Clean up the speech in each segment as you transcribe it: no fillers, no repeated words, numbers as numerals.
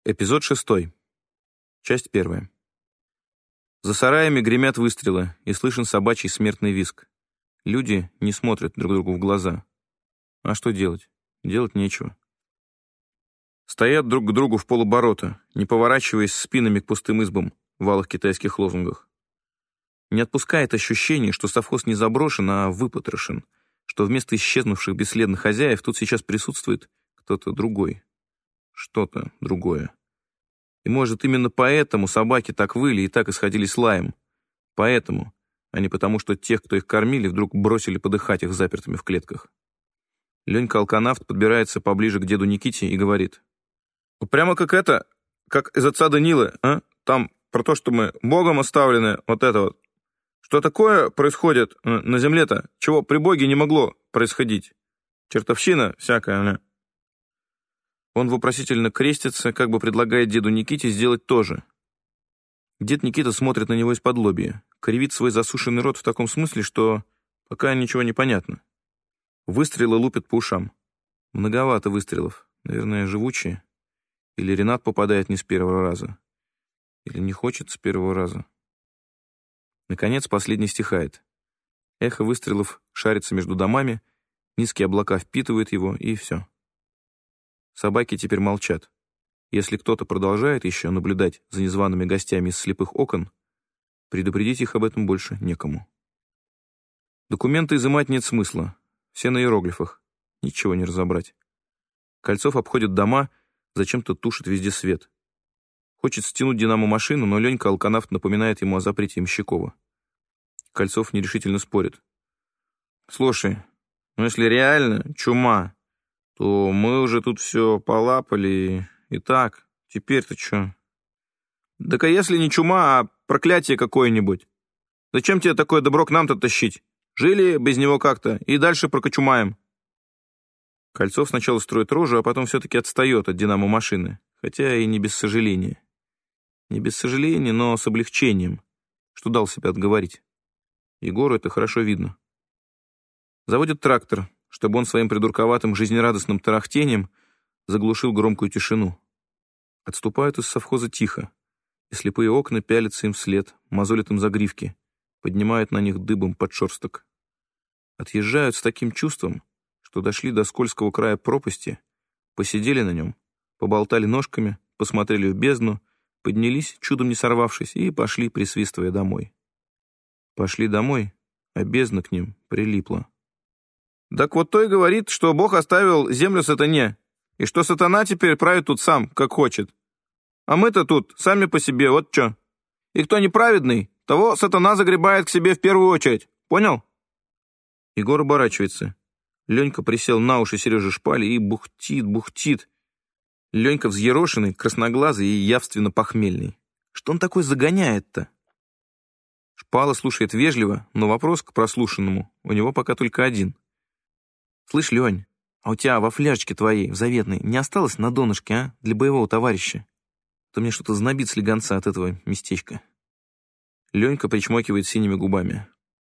Эпизод 6. Часть 1. За сараями гремят выстрелы, и слышен собачий смертный визг. Люди не смотрят друг другу в глаза. А что делать? Делать нечего. Стоят друг к другу в полоборота, не поворачиваясь спинами к пустым избам в алых китайских лозунгах. Не отпускает ощущение, что совхоз не заброшен, а выпотрошен, что вместо исчезнувших бесследных хозяев тут сейчас присутствует кто-то другой. Что-то другое. И, может, именно поэтому собаки так выли и так исходились лаем. Поэтому, а не потому, что тех, кто их кормили, вдруг бросили подыхать их запертыми в клетках. Ленька-алканавт подбирается поближе к деду Никите и говорит. «Прямо как из отца Данилы, а? Там про то, что мы Богом оставлены, вот это вот. Что такое происходит на земле-то, чего при Боге не могло происходить? Чертовщина всякая, а?» Он вопросительно крестится, как бы предлагает деду Никите сделать то же. Дед Никита смотрит на него из-подлобья, кривит свой засушенный рот в таком смысле, что пока ничего не понятно. Выстрелы лупят по ушам. Многовато выстрелов, наверное, живучие. Или Ренат попадает не с первого раза. Или не хочет с первого раза. Наконец, последний стихает. Эхо выстрелов шарится между домами, низкие облака впитывают его, и все. Собаки теперь молчат. Если кто-то продолжает еще наблюдать за незваными гостями из слепых окон, предупредить их об этом больше некому. Документы изымать нет смысла. Все на иероглифах. Ничего не разобрать. Кольцов обходит дома, зачем-то тушит везде свет. Хочет стянуть динамо-машину, но Ленька-алканавт напоминает ему о запрете Ямщикова. Кольцов нерешительно спорит. «Слушай, ну если реально чума, то мы уже тут все полапали, и так, теперь-то что? Так а если не чума, а проклятие какое-нибудь? Зачем тебе такое добро к нам-то тащить? Жили без него как-то, и дальше прокочумаем». Кольцов сначала строит рожу, а потом все-таки отстает от динамо-машины, хотя и не без сожаления. Не без сожаления, но с облегчением, что дал себя отговорить. Егору это хорошо видно. Заводит трактор, чтобы он своим придурковатым жизнерадостным тарахтением заглушил громкую тишину. Отступают из совхоза тихо, и слепые окна пялятся им вслед, мозолят им загривки, поднимают на них дыбом подшерсток. Отъезжают с таким чувством, что дошли до скользкого края пропасти, посидели на нем, поболтали ножками, посмотрели в бездну, поднялись, чудом не сорвавшись, и пошли, присвистывая, домой. Пошли домой, а бездна к ним прилипла. Так вот то и говорит, что Бог оставил землю сатане, и что сатана теперь правит тут сам, как хочет. А мы-то тут сами по себе, вот что. И кто неправедный, того сатана загребает к себе в первую очередь. Понял? Егор оборачивается. Ленька присел на уши Сережи Шпали и бухтит. Ленька взъерошенный, красноглазый и явственно похмельный. Что он такой загоняет-то? Шпала слушает вежливо, но вопрос к прослушанному у него пока только один. «Слышь, Лень, а у тебя во фляжечке твоей, в заветной, не осталось на донышке, а? Для боевого товарища? То мне что-то знобит слегонца от этого местечка». Ленька причмокивает синими губами.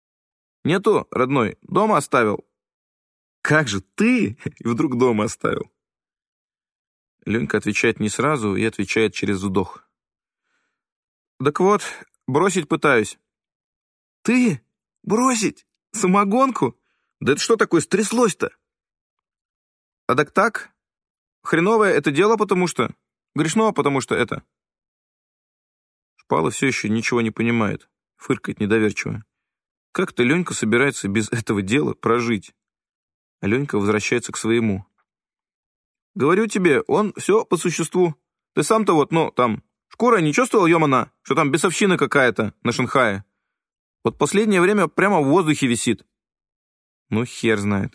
«Нету, родной, дома оставил». «Как же ты?» И вдруг дома оставил. Ленька отвечает не сразу и отвечает через вдох. «Так вот, бросить пытаюсь». «Ты? Бросить? Самогонку? Да это что такое стряслось-то?» «А так, хреновое это дело, потому что... Грешно, потому что это...» Шпала все еще ничего не понимает, фыркает недоверчиво. Как-то Ленька собирается без этого дела прожить. А Ленька возвращается к своему. «Говорю тебе, он все по существу. Ты сам-то вот, там, шкура не чувствовал, ёмана, что там бесовщина какая-то на Шанхае? Вот последнее время прямо в воздухе висит». Ну, хер знает.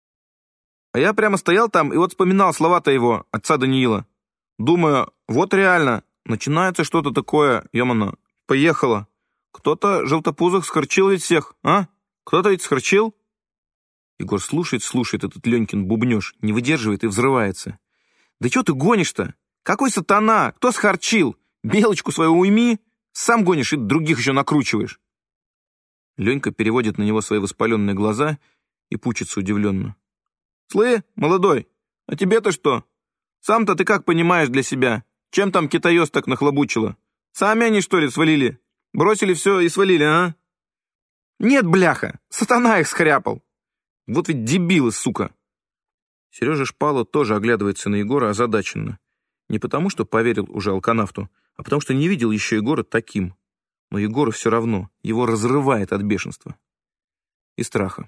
А я прямо стоял там и вот вспоминал слова-то его, отца Даниила. Думаю, вот реально, начинается что-то такое, ёмана, поехало. Кто-то желтопузых схорчил ведь всех, а? Кто-то ведь схорчил? Егор слушает этот Ленькин бубнёж, не выдерживает и взрывается. «Да чё ты гонишь-то? Какой сатана? Кто схорчил? Белочку свою уйми, сам гонишь и других еще накручиваешь». Ленька переводит на него свои воспаленные глаза и пучится удивленно. «Слы, молодой, а тебе-то что? Сам-то ты как понимаешь для себя? Чем там китаёс так нахлобучило? Сами они, что ли, свалили? Бросили все и свалили, а? Нет, бляха, сатана их схряпал. Вот ведь дебилы, сука. Сережа Шпала тоже оглядывается на Егора озадаченно. Не потому, что поверил уже алканавту, а потому, что не видел еще Егора таким. Но Егору все равно, его разрывает от бешенства и страха.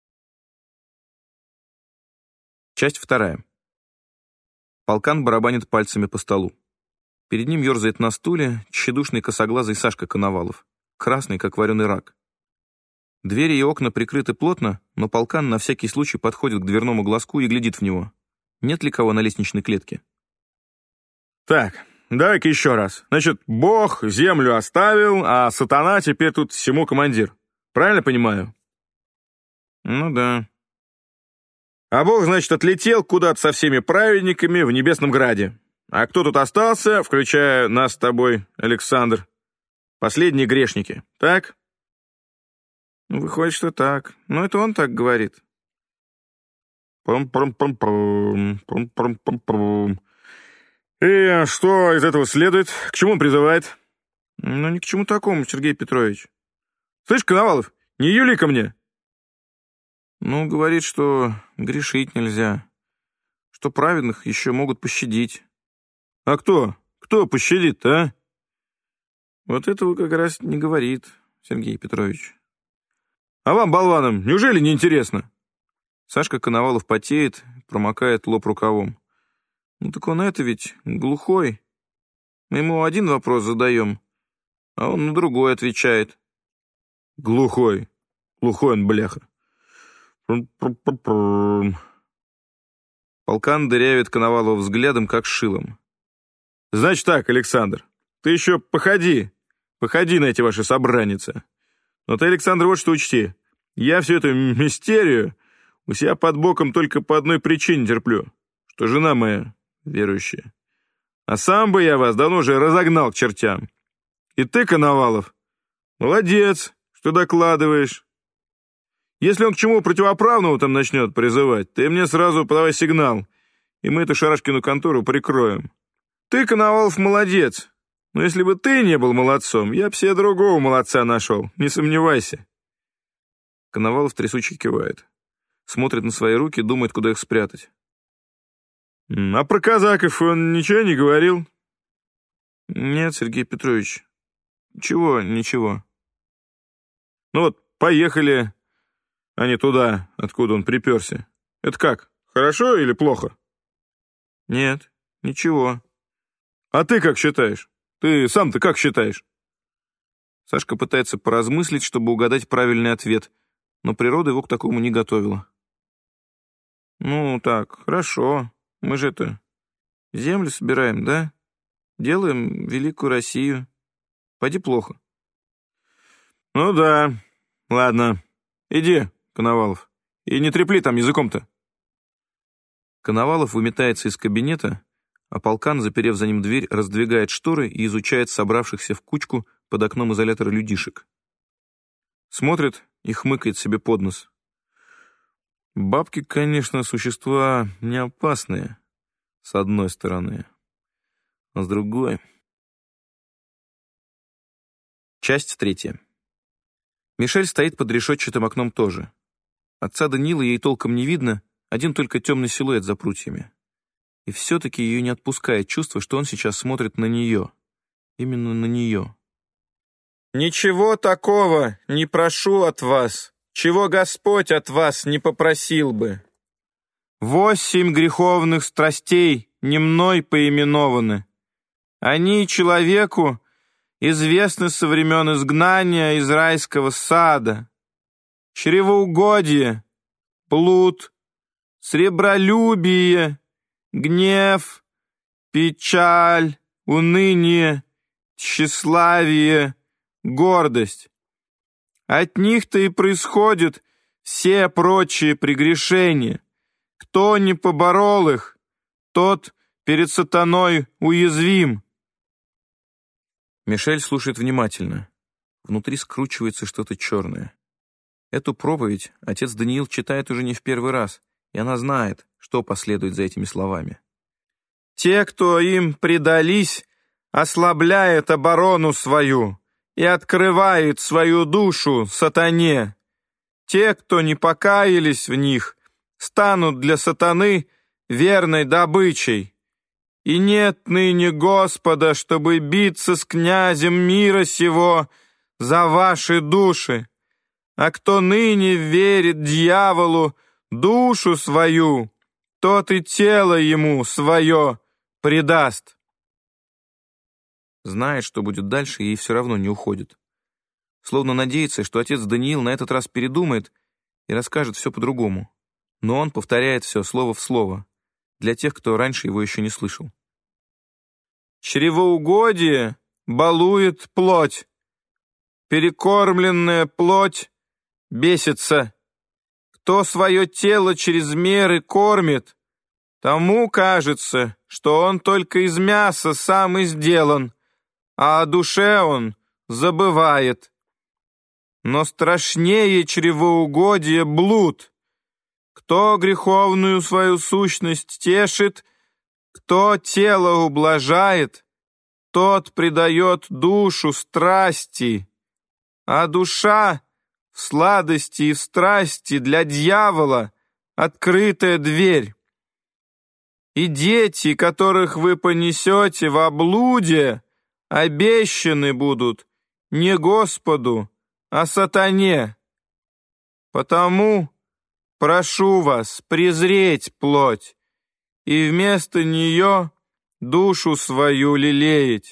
Часть 2. Полкан барабанит пальцами по столу. Перед ним ерзает на стуле тщедушный косоглазый Сашка Коновалов, красный, как вареный рак. Двери и окна прикрыты плотно, но полкан на всякий случай подходит к дверному глазку и глядит в него. Нет ли кого на лестничной клетке? Так, давай-ка еще раз. Значит, Бог землю оставил, а сатана теперь тут всему командир. Правильно понимаю? Ну да. А Бог, значит, отлетел куда-то со всеми праведниками в Небесном Граде. А кто тут остался, включая нас с тобой, Александр? Последние грешники, так? Выходит, что так. Но это он так говорит. Пам-пам-пам-пам, пам-пам-пам-пам. И что из этого следует? К чему он призывает? Ну, ни к чему такому, Сергей Петрович. Слышь, Коновалов, не юли ко мне. Ну, говорит, что грешить нельзя, что праведных еще могут пощадить. А кто? Кто пощадит-то, а? Вот этого как раз не говорит Сергей Петрович. А вам, болванам, неужели не интересно? Сашка Коновалов потеет, промокает лоб рукавом. Ну так он это ведь глухой. Мы ему один вопрос задаем, а он на другой отвечает. Глухой. Глухой он, бляха. Полкан дырявит Коновалова взглядом, как шилом. Значит так, Александр, ты еще походи на эти ваши собраницы. Но ты, Александр, вот что учти. Я всю эту мистерию у себя под боком только по одной причине терплю, что жена моя верующая. А сам бы я вас давно уже разогнал к чертям. И ты, Коновалов, молодец, что докладываешь. Если он к чему противоправному там начнет призывать, ты мне сразу подавай сигнал, и мы эту шарашкину контору прикроем. Ты, Коновалов, молодец. Но если бы ты не был молодцом, я б себе другого молодца нашел, не сомневайся. Коновалов трясуче кивает. Смотрит на свои руки, думает, куда их спрятать. А про казаков он ничего не говорил? Нет, Сергей Петрович. Ничего. Ну вот, поехали, а не туда, откуда он приперся. Это как, хорошо или плохо? Нет, ничего. А ты как считаешь? Ты сам-то как считаешь? Сашка пытается поразмыслить, чтобы угадать правильный ответ, но природа его к такому не готовила. Ну, так, хорошо. Мы же землю собираем, да? Делаем великую Россию. Пойди плохо. Ну да, ладно. Иди, Коновалов, и не трепли там языком-то. Коновалов выметается из кабинета, а полкан, заперев за ним дверь, раздвигает шторы и изучает собравшихся в кучку под окном изолятора людишек. Смотрит и хмыкает себе под нос. Бабки, конечно, существа не опасные, с одной стороны, а с другой... Часть 3. Мишель стоит под решетчатым окном тоже. Отца Данила ей толком не видно, один только темный силуэт за прутьями. И все-таки ее не отпускает чувство, что он сейчас смотрит на нее. Именно на нее. «Ничего такого не прошу от вас, чего Господь от вас не попросил бы. 8 греховных страстей не мной поименованы. Они человеку известны со времен изгнания из райского сада. Чревоугодие, блуд, сребролюбие, гнев, печаль, уныние, тщеславие, гордость. От них-то и происходят все прочие прегрешения. Кто не поборол их, тот перед сатаной уязвим». Мишель слушает внимательно. Внутри скручивается что-то черное. Эту проповедь отец Даниил читает уже не в первый раз, и она знает, что последует за этими словами. Те, кто им предались, ослабляет оборону свою и открывает свою душу сатане. Те, кто не покаялись в них, станут для сатаны верной добычей. И нет ныне Господа, чтобы биться с князем мира сего за ваши души. А кто ныне верит дьяволу душу свою, тот и тело ему свое предаст. Знает, что будет дальше, и все равно не уходит. Словно надеется, что отец Даниил на этот раз передумает и расскажет все по-другому. Но он повторяет все слово в слово, для тех, кто раньше его еще не слышал. Чревоугодие балует плоть. Перекормленная плоть бесится. Кто свое тело через меры кормит, тому кажется, что он только из мяса сам и сделан, а о душе он забывает. Но страшнее чревоугодия блуд. Кто греховную свою сущность тешит, кто тело ублажает, тот предает душу страсти, а душа в сладости и в страсти для дьявола открытая дверь. И дети, которых вы понесете во блуде, обещаны будут не Господу, а сатане. Потому прошу вас презреть плоть и вместо нее душу свою лелеять.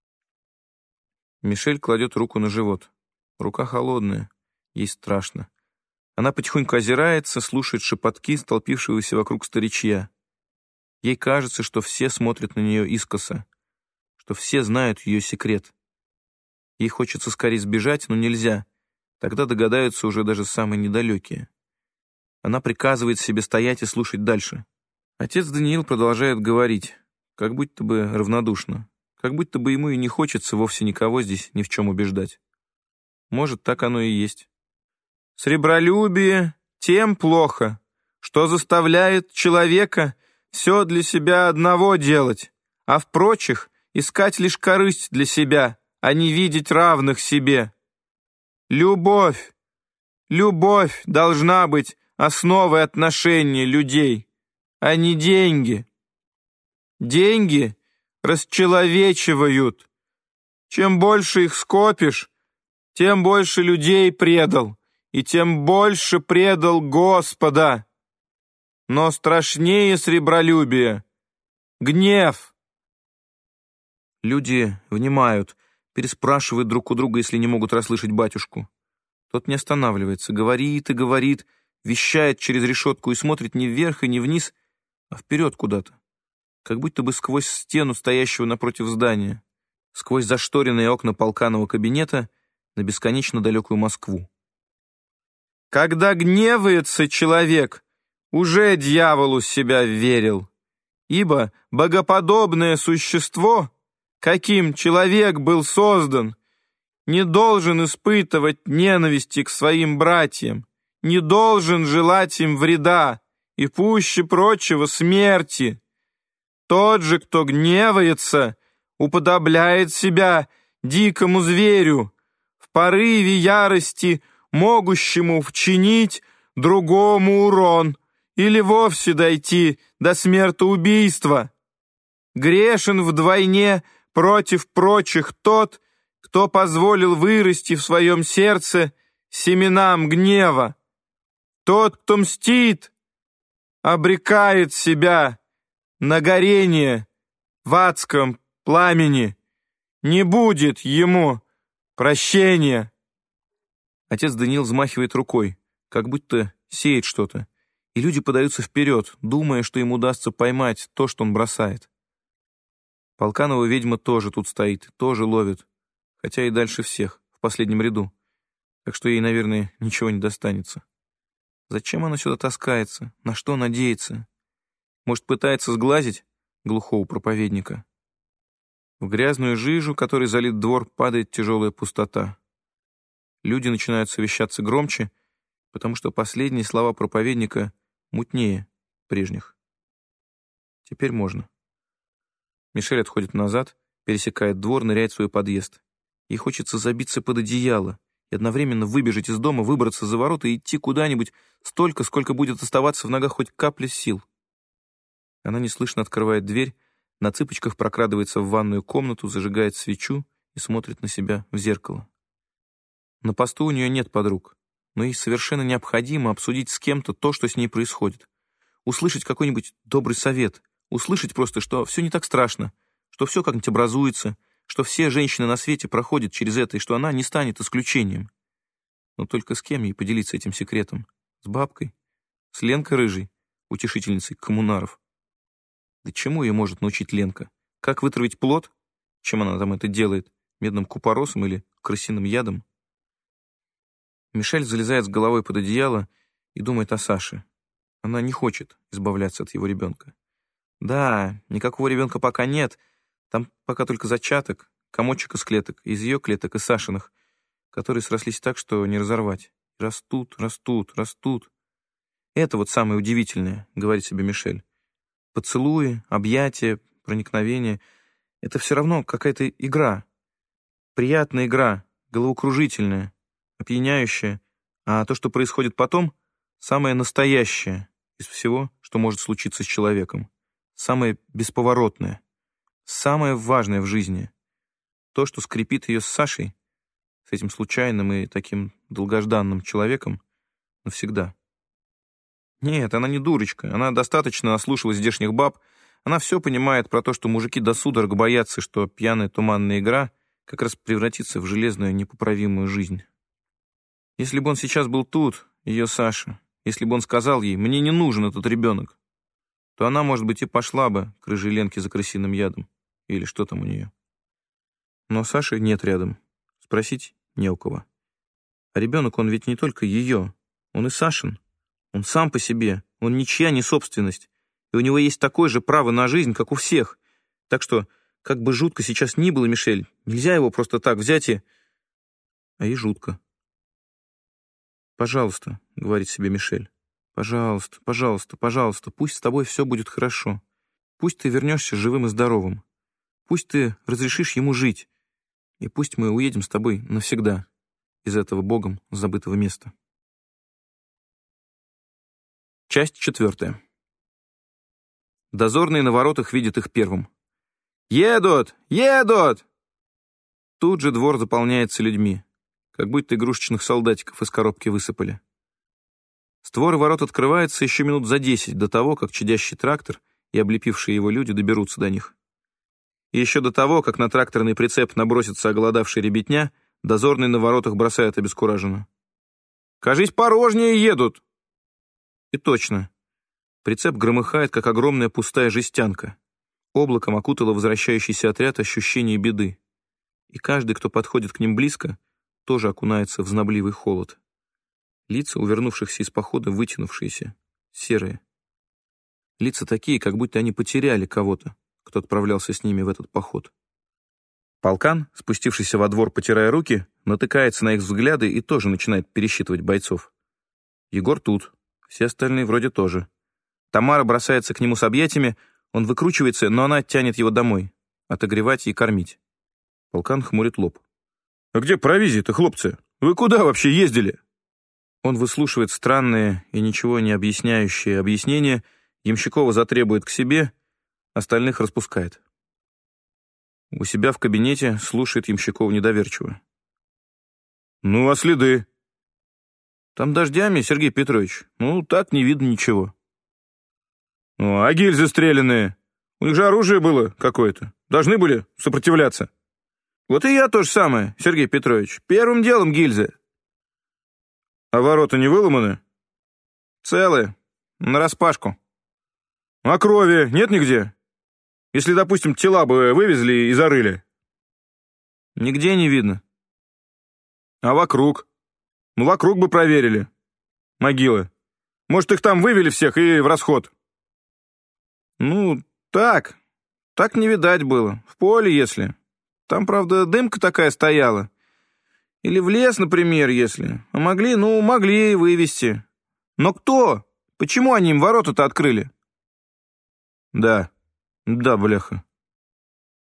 Мишель кладет руку на живот. Рука холодная, ей страшно. Она потихоньку озирается, слушает шепотки столпившегося вокруг старичья. Ей кажется, что все смотрят на нее искоса, что все знают ее секрет. Ей хочется скорее сбежать, но нельзя. Тогда догадаются уже даже самые недалекие. Она приказывает себе стоять и слушать дальше. Отец Даниил продолжает говорить, как будто бы равнодушно, как будто бы ему и не хочется вовсе никого здесь ни в чем убеждать. Может, так оно и есть. Сребролюбие тем плохо, что заставляет человека все для себя одного делать, а в прочих искать лишь корысть для себя, а не видеть равных себе. Любовь должна быть основой отношений людей, а не деньги. Деньги расчеловечивают. Чем больше их скопишь, тем больше людей предал, и тем больше предал Господа. Но страшнее сребролюбия — гнев. Люди внимают, переспрашивают друг у друга, если не могут расслышать батюшку. Тот не останавливается, говорит и говорит, вещает через решетку и смотрит не вверх и не вниз, а вперед куда-то, как будто бы сквозь стену стоящего напротив здания, сквозь зашторенные окна полканного кабинета на бесконечно далекую Москву. Когда гневается человек, уже дьяволу себя верил, ибо богоподобное существо, каким человек был создан, не должен испытывать ненависти к своим братьям, не должен желать им вреда и, пуще прочего, смерти. Тот же, кто гневается, уподобляет себя дикому зверю, в порыве ярости могущему вчинить другому урон или вовсе дойти до смертоубийства. Грешен вдвойне против прочих тот, кто позволил вырасти в своем сердце семенам гнева. Тот, кто мстит, обрекает себя на горение в адском пламени. Не будет ему прощения. Отец Даниил взмахивает рукой, как будто сеет что-то, и люди подаются вперед, думая, что им удастся поймать то, что он бросает. Полканова ведьма тоже тут стоит, тоже ловит, хотя и дальше всех, в последнем ряду, так что ей, наверное, ничего не достанется. Зачем она сюда таскается? На что надеется? Может, пытается сглазить глухого проповедника? В грязную жижу, которой залит двор, падает тяжелая пустота. Люди начинают совещаться громче, потому что последние слова проповедника мутнее прежних. Теперь можно. Мишель отходит назад, пересекает двор, ныряет в свой подъезд. Ей хочется забиться под одеяло и одновременно выбежать из дома, выбраться за ворота и идти куда-нибудь столько, сколько будет оставаться в ногах хоть капля сил. Она неслышно открывает дверь, на цыпочках прокрадывается в ванную комнату, зажигает свечу и смотрит на себя в зеркало. На посту у нее нет подруг, но ей совершенно необходимо обсудить с кем-то то, что с ней происходит. Услышать какой-нибудь добрый совет, услышать просто, что все не так страшно, что все как-нибудь образуется, что все женщины на свете проходят через это, и что она не станет исключением. Но только с кем ей поделиться этим секретом? С бабкой? С Ленкой Рыжей, утешительницей коммунаров? Да чему ее может научить Ленка? Как вытравить плод? Чем она там это делает? Медным купоросом или крысиным ядом? Мишель залезает с головой под одеяло и думает о Саше. Она не хочет избавляться от его ребенка. Да, никакого ребенка пока нет, там пока только зачаток, комочек из клеток, из ее клеток и Сашиных, которые срослись так, что не разорвать. Растут, растут, растут. Это вот самое удивительное, говорит себе Мишель. Поцелуи, объятия, проникновение — это все равно какая-то игра. Приятная игра, головокружительная, опьяняющая. А то, что происходит потом, самое настоящее из всего, что может случиться с человеком. Самое бесповоротное. Самое важное в жизни. То, что скрепит ее с Сашей, с этим случайным и таким долгожданным человеком, навсегда. Нет, она не дурочка, она достаточно наслушалась здешних баб, она все понимает про то, что мужики до судорог боятся, что пьяная туманная игра как раз превратится в железную непоправимую жизнь. Если бы он сейчас был тут, ее Саша, если бы он сказал ей: «Мне не нужен этот ребенок», то она, может быть, и пошла бы к рыжей Ленке за крысиным ядом. Или что там у нее. Но Саши нет рядом. Спросить не у кого. А ребенок, он ведь не только ее. Он и Сашин. Он сам по себе. Он ничья не собственность. И у него есть такое же право на жизнь, как у всех. Так что, как бы жутко сейчас ни было, Мишель, нельзя его просто так взять и... А и жутко. «Пожалуйста», — говорит себе Мишель. «Пожалуйста, пожалуйста, пожалуйста, пусть с тобой все будет хорошо. Пусть ты вернешься живым и здоровым. Пусть ты разрешишь ему жить. И пусть мы уедем с тобой навсегда из этого Богом забытого места». Часть 4. Дозорные на воротах видят их первым. «Едут! Едут!» Тут же двор заполняется людьми, как будто игрушечных солдатиков из коробки высыпали. Створы ворот открываются еще минут за 10 до того, как чадящий трактор и облепившие его люди доберутся до них. И еще до того, как на тракторный прицеп набросится оголодавшая ребятня, дозорные на воротах бросают обескураженно: «Кажись, порожнее едут!» И точно. Прицеп громыхает, как огромная пустая жестянка. Облаком окутало возвращающийся отряд ощущение беды. И каждый, кто подходит к ним близко, тоже окунается в знобливый холод. Лица у вернувшихся из похода вытянувшиеся, серые. Лица такие, как будто они потеряли кого-то, кто отправлялся с ними в этот поход. Полкан, спустившийся во двор, потирая руки, натыкается на их взгляды и тоже начинает пересчитывать бойцов. Егор тут, все остальные вроде тоже. Тамара бросается к нему с объятиями, он выкручивается, но она тянет его домой, отогревать и кормить. Полкан хмурит лоб. «А где провизия-то, хлопцы? Вы куда вообще ездили?» Он выслушивает странные и ничего не объясняющие объяснения, Ямщикова затребует к себе, остальных распускает. У себя в кабинете слушает Ямщикова недоверчиво. «Ну, а следы?» «Там дождями, Сергей Петрович. Ну, так не видно ничего». «Ну, а гильзы стрелянные? У них же оружие было какое-то. Должны были сопротивляться». «Вот и я то же самое, Сергей Петрович. Первым делом гильзы». «А ворота не выломаны?» «Целые. Нараспашку». «А крови нет нигде? Если, допустим, тела бы вывезли и зарыли?» «Нигде не видно». «А вокруг? Ну, вокруг бы проверили. Могилы. Может, их там вывели всех и в расход?» «Ну, так. Так не видать было. В поле, если. Там, правда, дымка такая стояла. Или в лес, например, если. А могли, ну, могли вывести. Но кто? Почему они им ворота-то открыли?» «Да, бляха.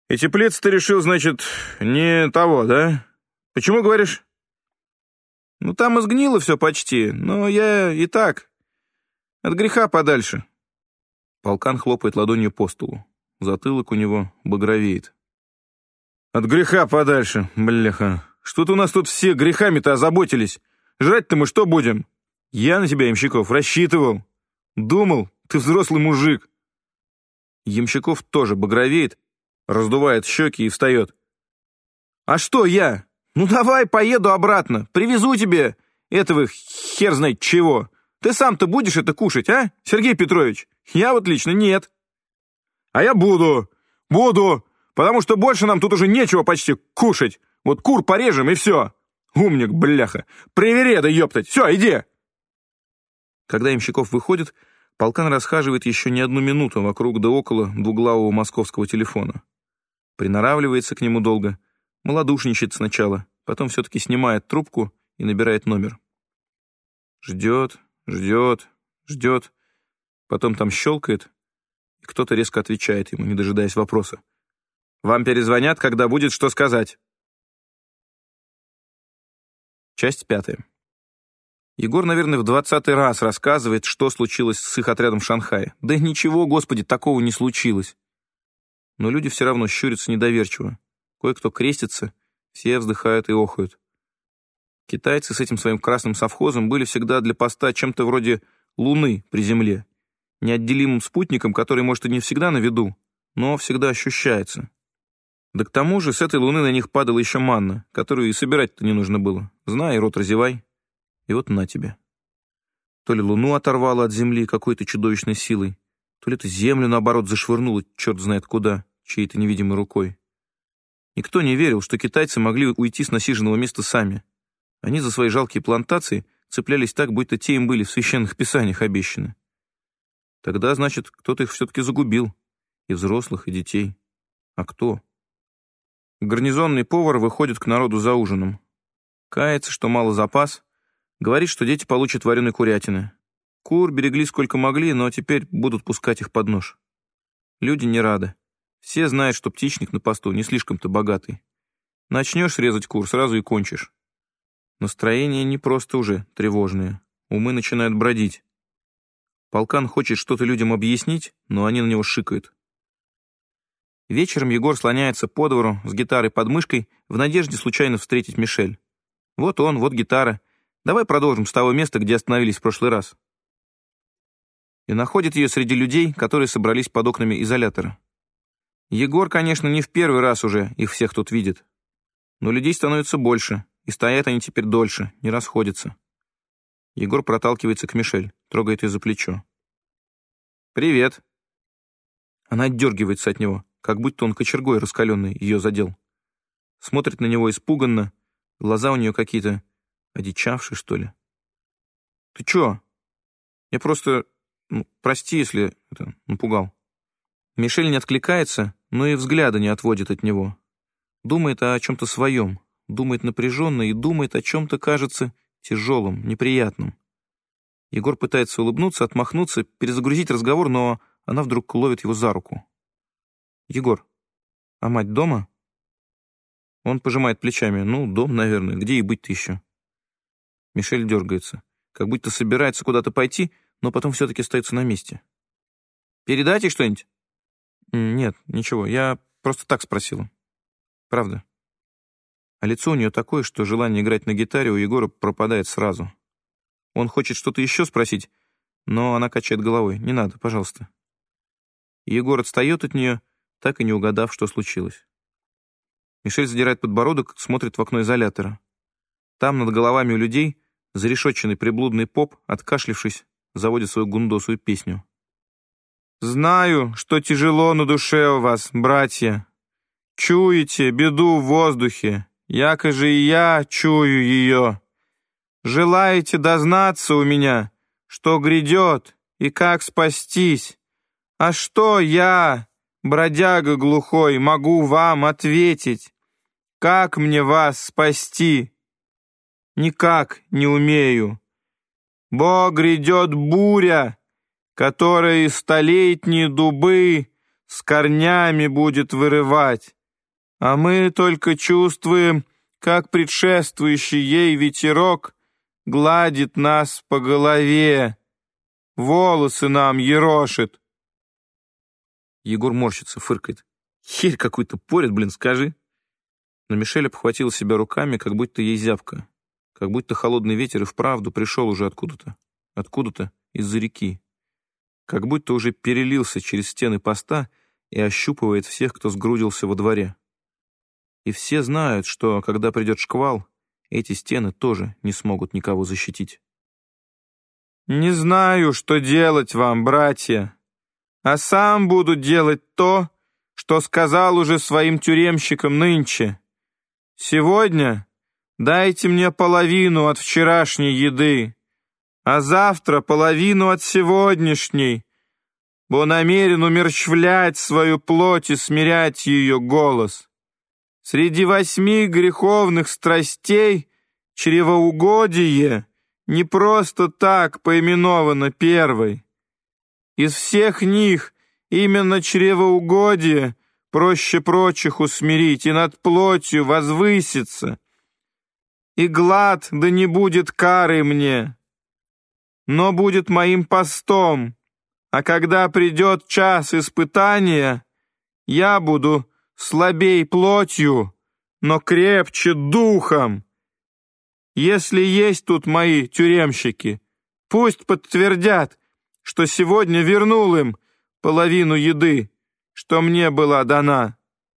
И теплица ты решил, значит, не того, да? Почему, говоришь? Ну, там изгнило все почти, но я и так. От греха подальше. Полкан хлопает ладонью по столу. Затылок у него багровеет. От греха подальше, бляха. Что-то у нас тут все грехами-то озаботились. Жрать-то мы что будем? Я на тебя, Ямщиков, рассчитывал. Думал, ты взрослый мужик. Ямщиков тоже багровеет, раздувает щеки и встает. А что я? Ну давай поеду обратно, привезу тебе этого хер знает чего. Ты сам-то будешь это кушать, а, Сергей Петрович? Я вот лично нет. А я буду, потому что больше нам тут уже нечего почти кушать. Вот кур порежем и все. Умник, бляха. Привереда, ёптать. Все, иди. Когда Ямщиков выходит, полкан расхаживает еще не одну минуту вокруг да около двуглавого московского телефона. Приноравливается к нему долго, малодушничает сначала, потом все-таки снимает трубку и набирает номер. Ждет, потом там щелкает, и кто-то резко отвечает ему, не дожидаясь вопроса. «Вам перезвонят, когда будет что сказать». Часть 5. Егор, наверное, в 20-й раз рассказывает, что случилось с их отрядом в Шанхае. Да ничего, Господи, такого не случилось. Но люди все равно щурятся недоверчиво. Кое-кто крестится, все вздыхают и охают. Китайцы с этим своим красным совхозом были всегда для поста чем-то вроде Луны при Земле. Неотделимым спутником, который, может, и не всегда на виду, но всегда ощущается. Да к тому же с этой Луны на них падала еще манна, которую и собирать-то не нужно было. Знай, рот разевай. И вот на тебе. То ли Луну оторвало от Земли какой-то чудовищной силой, то ли это Землю, наоборот, зашвырнуло черт знает куда, чьей-то невидимой рукой. Никто не верил, что китайцы могли уйти с насиженного места сами. Они за свои жалкие плантации цеплялись так, будто те им были в священных писаниях обещаны. Тогда, значит, кто-то их все-таки загубил. И взрослых, и детей. А кто? Гарнизонный повар выходит к народу за ужином. Кается, что мало запас. Говорит, что дети получат вареной курятины. Кур берегли сколько могли, но теперь будут пускать их под нож. Люди не рады. Все знают, что птичник на посту не слишком-то богатый. Начнешь резать кур, сразу и кончишь. Настроение не просто уже тревожное. Умы начинают бродить. Полкан хочет что-то людям объяснить, но они на него шикают. Вечером Егор слоняется по двору с гитарой под мышкой в надежде случайно встретить Мишель. Вот он, вот гитара. Давай продолжим с того места, где остановились в прошлый раз. И находит ее среди людей, которые собрались под окнами изолятора. Егор, конечно, не в первый раз уже их всех тут видит. Но людей становится больше, и стоят они теперь дольше, не расходятся. Егор проталкивается к Мишель, трогает ее за плечо. «Привет». Она отдергивается от него, как будто он кочергой раскаленный ее задел. Смотрит на него испуганно, глаза у нее какие-то одичавшие, что ли. «Ты чё? Я просто... прости, если это напугал». Мишель не откликается, но и взгляда не отводит от него. Думает о чем-то своем, думает напряженно и думает о чем-то, кажется, тяжелом, неприятном. Егор пытается улыбнуться, отмахнуться, перезагрузить разговор, но она вдруг ловит его за руку. «Егор, а мать дома?» Он пожимает плечами. «Ну, дом, наверное. Где и быть-то еще?» Мишель дергается, как будто собирается куда-то пойти, но потом все-таки остается на месте. «Передать ей что-нибудь?» «Нет, ничего. Я просто так спросила. Правда». А лицо у нее такое, что желание играть на гитаре у Егора пропадает сразу. Он хочет что-то еще спросить, но она качает головой. «Не надо, пожалуйста». Егор отстает от нее, так и не угадав, что случилось. Мишель задирает подбородок, смотрит в окно изолятора. Там, над головами у людей, зарешетченный приблудный поп, откашлившись, заводит свою гундосую песню. «Знаю, что тяжело на душе у вас, братья. Чуете беду в воздухе, яко же и я чую ее. Желаете дознаться у меня, что грядет и как спастись? А что я, бродяга глухой, могу вам ответить? Как мне вас спасти? Никак не умею. Бо грядет буря, которая и столетние дубы с корнями будет вырывать, а мы только чувствуем, как предшествующий ей ветерок гладит нас по голове, волосы нам ерошит. Егор морщится, фыркает. Херь какую-то порят, блин, скажи. Но Мишель обхватила себя руками, как будто ей зябко. Как будто холодный ветер и вправду пришел уже откуда-то. Откуда-то из-за реки. Как будто уже перелился через стены поста и ощупывает всех, кто сгрудился во дворе. И все знают, что, когда придет шквал, эти стены тоже не смогут никого защитить. «Не знаю, что делать вам, братья, а сам буду делать то, что сказал уже своим тюремщикам нынче. Сегодня дайте мне половину от вчерашней еды, а завтра половину от сегодняшней, бо намерен умерщвлять свою плоть и смирять ее голос. Среди 8 греховных страстей чревоугодие не просто так поименовано первой. Из всех них именно чревоугодие проще прочих усмирить и над плотью возвыситься. И глад да не будет карой мне, но будет моим постом, а когда придет час испытания, я буду слабей плотью, но крепче духом. Если есть тут мои тюремщики, пусть подтвердят, что сегодня вернул им половину еды, что мне была дана».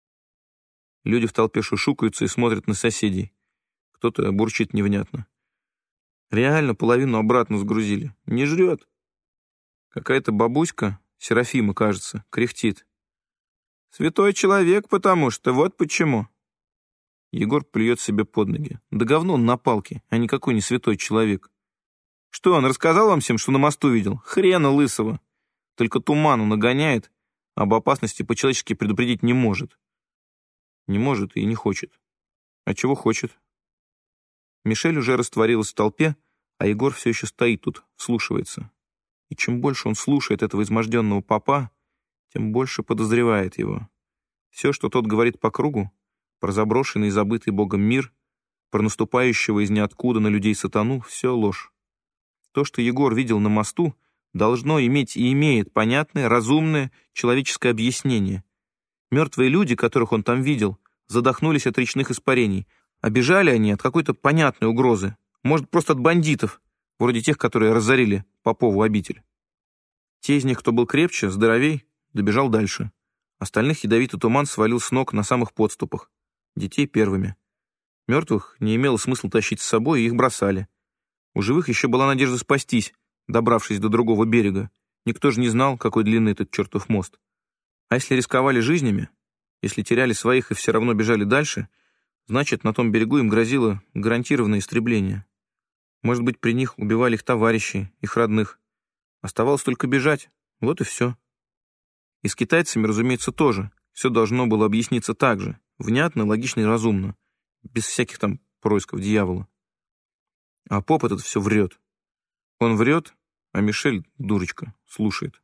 Люди в толпе шушукаются и смотрят на соседей. Кто-то бурчит невнятно. Реально половину обратно сгрузили. Не жрет. Какая-то бабуська, Серафима, кажется, кряхтит. «Святой человек, потому что вот почему». Егор плюет себе под ноги. Да говно он на палке, а никакой не святой человек. Что, он рассказал вам всем, что на мосту видел? Хрена лысого. Только туману нагоняет, а об опасности по-человечески предупредить не может. Не может и не хочет. А чего хочет? Мишель уже растворилась в толпе, а Егор все еще стоит тут, вслушивается. И чем больше он слушает этого изможденного попа, тем больше подозревает его. Все, что тот говорит по кругу, про заброшенный и забытый Богом мир, про наступающего из ниоткуда на людей сатану, все ложь. То, что Егор видел на мосту, должно иметь и имеет понятное, разумное, человеческое объяснение. Мертвые люди, которых он там видел, задохнулись от речных испарений. А бежали они от какой-то понятной угрозы. Может, просто от бандитов, вроде тех, которые разорили Попову обитель. Те из них, кто был крепче, здоровей, добежал дальше. Остальных ядовитый туман свалил с ног на самых подступах. Детей первыми. Мертвых не имело смысла тащить с собой, и их бросали. У живых еще была надежда спастись, добравшись до другого берега. Никто же не знал, какой длины этот чертов мост. А если рисковали жизнями, если теряли своих и все равно бежали дальше, значит, на том берегу им грозило гарантированное истребление. Может быть, при них убивали их товарищей, их родных. Оставалось только бежать. Вот и все. И с китайцами, разумеется, тоже. Все должно было объясниться так же. Внятно, логично и разумно. Без всяких там происков дьявола. А поп этот все врет. Он врет, а Мишель, дурочка, слушает.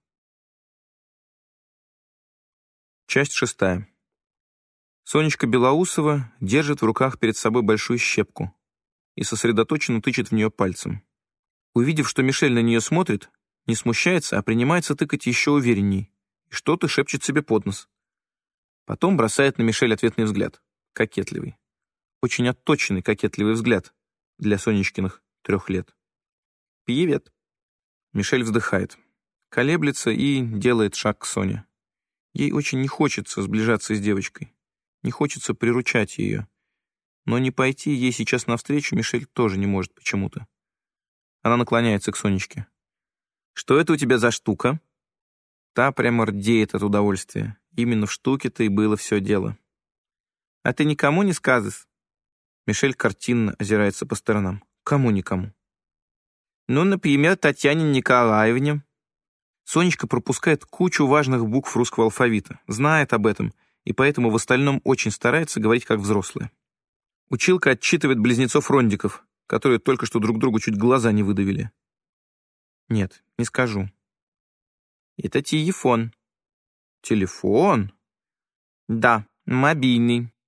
Часть 6. Сонечка Белоусова держит в руках перед собой большую щепку и сосредоточенно тычет в нее пальцем. Увидев, что Мишель на нее смотрит, не смущается, а принимается тыкать еще уверенней и что-то шепчет себе под нос. Потом бросает на Мишель ответный взгляд, кокетливый. Очень отточенный кокетливый взгляд для Сонечкиных 3 лет. «Привет». Мишель вздыхает, колеблется и делает шаг к Соне. Ей очень не хочется сближаться с девочкой, не хочется приручать ее. Но не пойти ей сейчас навстречу Мишель тоже не может почему-то. Она наклоняется к Сонечке. «Что это у тебя за штука?» Та прямо рдеет от удовольствия. Именно в штуке-то и было все дело. «А ты никому не сказываешь?» Мишель картинно озирается по сторонам. «Кому-никому?» «Ну, например, Татьяне Николаевне». Сонечка пропускает кучу важных букв русского алфавита, знает об этом, и поэтому в остальном очень старается говорить как взрослая. Училка отчитывает близнецов-рондиков, которые только что друг другу чуть глаза не выдавили. «Нет, не скажу». «Это телефон». «Телефон?» «Да, мобильный.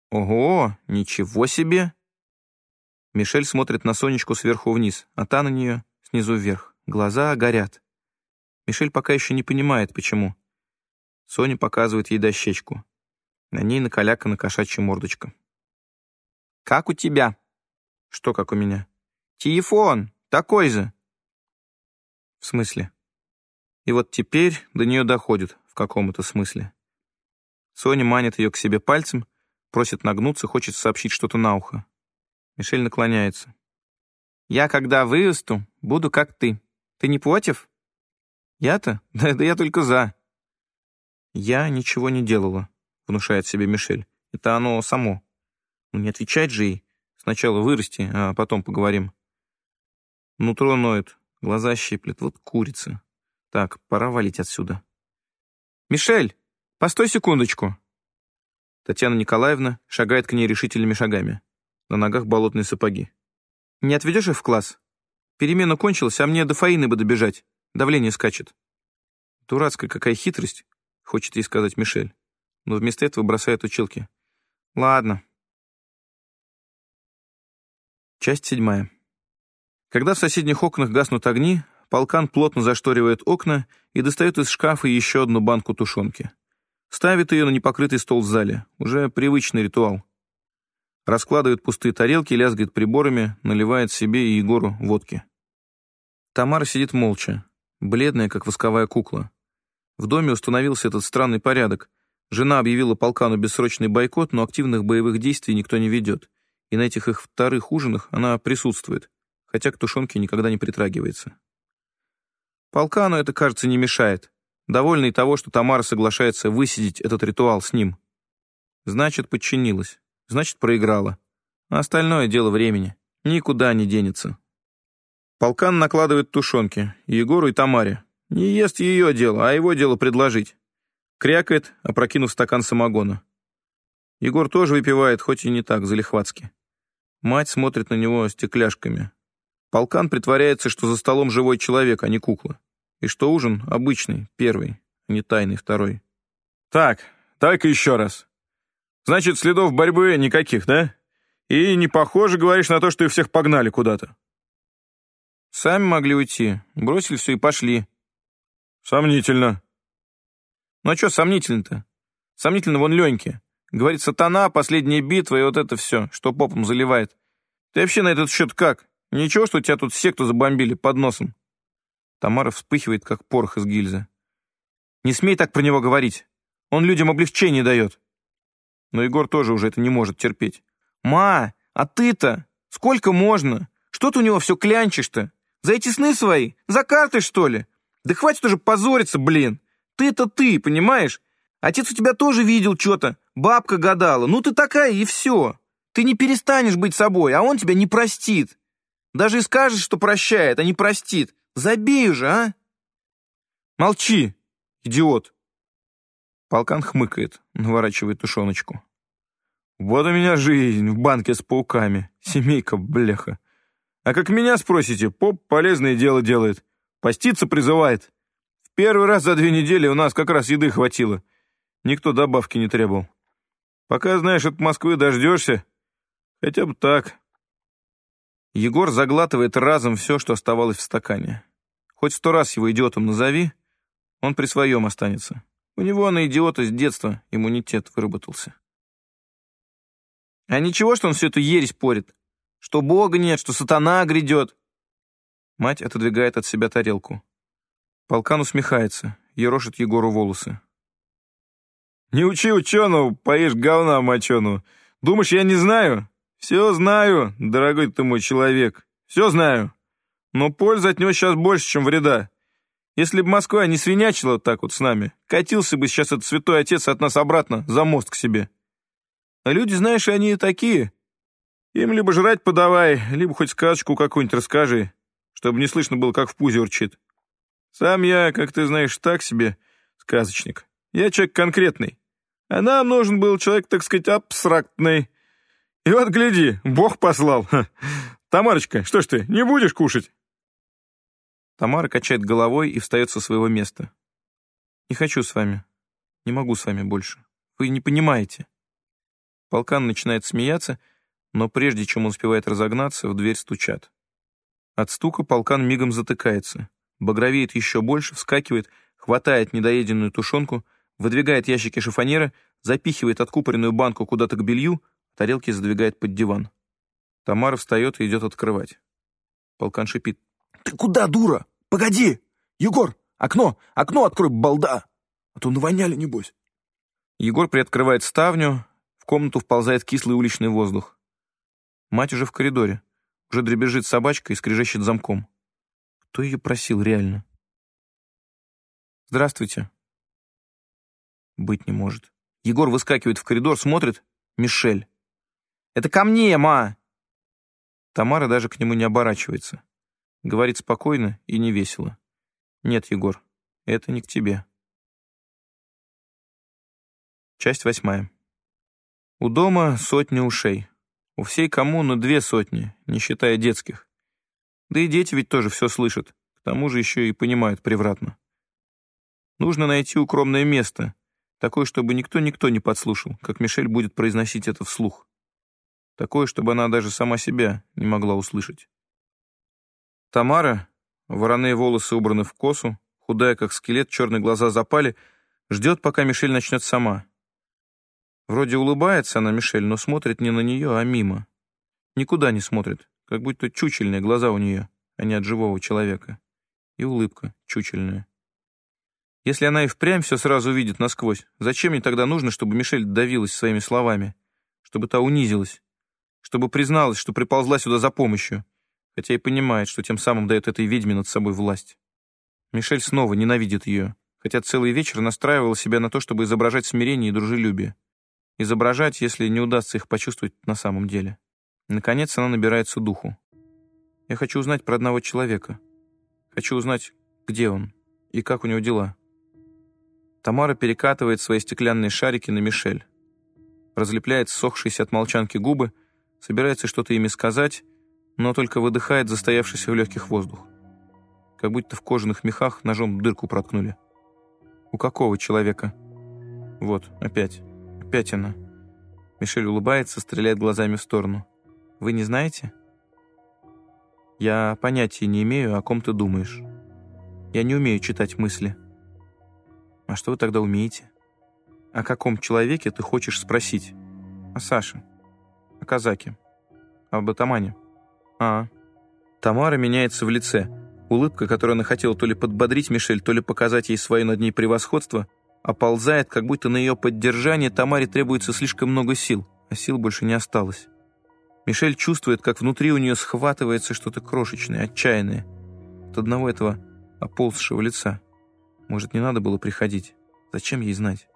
Ого, ничего себе! Мишель смотрит на Сонечку сверху вниз, а та на нее снизу вверх. Глаза горят. Мишель пока еще не понимает, почему. Соня показывает ей дощечку. На ней накалякана кошачья мордочка. «Как у тебя?» «Что как у меня?» «Телефон! Такой же!» «В смысле?» И вот теперь до нее доходит в каком-то смысле. Соня манит ее к себе пальцем, просит нагнуться, хочет сообщить что-то на ухо. Мишель наклоняется. «Я, когда вырасту, буду как ты. Ты не против?» «Я-то? Да я только за». «Я ничего не делала», — внушает себе Мишель. «Это оно само. Ну не отвечать же ей. Сначала вырасти, а потом поговорим». Нутро ноет, глаза щиплет, вот курица. Так, пора валить отсюда. «Мишель, постой секундочку». Татьяна Николаевна шагает к ней решительными шагами. На ногах болотные сапоги. «Не отведешь их в класс? Перемена кончилась, а мне до Фаины бы добежать. Давление скачет». Дурацкая какая хитрость, хочет ей сказать Мишель, но вместо этого бросает училки. «Ладно». Часть 7. Когда в соседних окнах гаснут огни, полкан плотно зашторивает окна и достает из шкафа еще одну банку тушенки. Ставит ее на непокрытый стол в зале. Уже привычный ритуал. Раскладывает пустые тарелки, лязгает приборами, наливает себе и Егору водки. Тамара сидит молча, бледная, как восковая кукла. В доме установился этот странный порядок. Жена объявила полкану бессрочный бойкот, но активных боевых действий никто не ведет. И на этих их вторых ужинах она присутствует, хотя к тушенке никогда не притрагивается. Полкану это, кажется, не мешает. Довольный того, что Тамара соглашается высидеть этот ритуал с ним. Значит, подчинилась. Значит, проиграла. А остальное дело времени. Никуда не денется. Полкан накладывает тушенки. Егору и Тамаре. Не ест ее дело, а его дело предложить. Крякает, опрокинув стакан самогона. Егор тоже выпивает, хоть и не так, залихватски. Мать смотрит на него стекляшками. Полкан притворяется, что за столом живой человек, а не кукла. И что ужин обычный, первый, а не тайный, второй. Так, давай-ка еще раз. Значит, следов борьбы никаких, да? И не похоже, говоришь, на то, что их всех погнали куда-то. Сами могли уйти, бросили все и пошли. Сомнительно. Ну а что сомнительно-то? Сомнительно вон Леньке. Говорит, сатана, последняя битва и вот это все, что попом заливает. Ты вообще на этот счет как? Ничего, что тебя тут секту забомбили под носом? Тамара вспыхивает, как порох из гильзы. Не смей так про него говорить. Он людям облегчение дает. Но Егор тоже уже это не может терпеть. «Ма, а ты-то? Сколько можно? Что ты у него все клянчишь-то? За эти сны свои? За карты, что ли? Да хватит уже позориться, блин. Ты-то ты, понимаешь? Отец у тебя тоже видел что-то. Бабка гадала. Ну ты такая, и все. Ты не перестанешь быть собой, а он тебя не простит. Даже и скажешь, что прощает, а не простит. Забей уже, а?» Молчи, идиот. Полкан хмыкает, наворачивает тушеночку. Вот у меня жизнь в банке с пауками. Семейка, бляха. А как меня спросите, поп полезное дело делает. Поститься призывает. В первый раз за 2 недели у нас как раз еды хватило. Никто добавки не требовал. Пока, знаешь, от Москвы дождешься, хотя бы так. Егор заглатывает разом все, что оставалось в стакане. Хоть 100 раз его идиотом назови, он при своем останется. У него на идиота с детства иммунитет выработался. А ничего, что он всю эту ересь порит? Что Бога нет, что сатана грядет? Мать отодвигает от себя тарелку. Полкан усмехается, ерошит Егору волосы. Не учи ученого, поешь говна моченого. Думаешь, я не знаю? Все знаю, дорогой ты мой человек. Все знаю. Но пользы от него сейчас больше, чем вреда. Если бы Москва не свинячила вот так вот с нами, катился бы сейчас этот святой отец от нас обратно, за мост к себе. А люди, знаешь, они и такие. Им либо жрать подавай, либо хоть сказочку какую-нибудь расскажи, чтобы не слышно было, как в пузе урчит. Сам я, как ты знаешь, так себе сказочник. Я человек конкретный. А нам нужен был человек, так сказать, абстрактный. И вот, гляди, Бог послал. Ха. Тамарочка, что ж ты, не будешь кушать? Тамара качает головой и встает со своего места. «Не хочу с вами. Не могу с вами больше. Вы не понимаете». Полкан начинает смеяться, но прежде чем он успевает разогнаться, в дверь стучат. От стука Полкан мигом затыкается, багровеет еще больше, вскакивает, хватает недоеденную тушенку, выдвигает ящики шифоньера, запихивает откупоренную банку куда-то к белью, тарелки задвигает под диван. Тамара встает и идет открывать. Полкан шипит. «Ты куда, дура? Погоди! Егор, окно открой, балда! А то навоняли, небось!» Егор приоткрывает ставню, в комнату вползает кислый уличный воздух. Мать уже в коридоре, уже дребезжит собачка и скрежещет замком. Кто ее просил, реально? «Здравствуйте». Быть не может. Егор выскакивает в коридор, смотрит. Мишель. «Это ко мне, ма!» Тамара даже к нему не оборачивается. Говорит спокойно и невесело. «Нет, Егор, это не к тебе». Часть 8. У дома 100 ушей. У всей коммуны 200, не считая детских. Да и дети ведь тоже все слышат, к тому же еще и понимают превратно. Нужно найти укромное место, такое, чтобы никто не подслушал, как Мишель будет произносить это вслух. Такое, чтобы она даже сама себя не могла услышать. Тамара, вороные волосы убраны в косу, худая как скелет, черные глаза запали, ждет, пока Мишель начнет сама. Вроде улыбается она, Мишель, но смотрит не на нее, а мимо. Никуда не смотрит, как будто чучельные глаза у нее, а не от живого человека. И улыбка чучельная. Если она и впрямь все сразу видит насквозь, зачем ей тогда нужно, чтобы Мишель давилась своими словами, чтобы та унизилась, чтобы призналась, что приползла сюда за помощью, хотя и понимает, что тем самым дает этой ведьме над собой власть. Мишель снова ненавидит ее, хотя целый вечер настраивала себя на то, чтобы изображать смирение и дружелюбие. Изображать, если не удастся их почувствовать на самом деле. Наконец она набирается духу. Я хочу узнать про одного человека. Хочу узнать, где он и как у него дела. Тамара перекатывает свои стеклянные шарики на Мишель. Разлепляет ссохшиеся от молчанки губы, собирается что-то ими сказать, но только выдыхает застоявшийся в легких воздух. Как будто в кожаных мехах ножом дырку проткнули. У какого человека? Вот, опять она. Мишель улыбается, стреляет глазами в сторону. Вы не знаете? Я понятия не имею, о ком ты думаешь. Я не умею читать мысли. А что вы тогда умеете? О каком человеке ты хочешь спросить? О Саше. О казаке. Об атамане. Тамара меняется в лице. Улыбка, которую она хотела то ли подбодрить Мишель, то ли показать ей свое над ней превосходство, оползает, как будто на ее поддержание Тамаре требуется слишком много сил, а сил больше не осталось. Мишель чувствует, как внутри у нее схватывается что-то крошечное, отчаянное. От одного этого оползшего лица. Может, не надо было приходить? Зачем ей знать?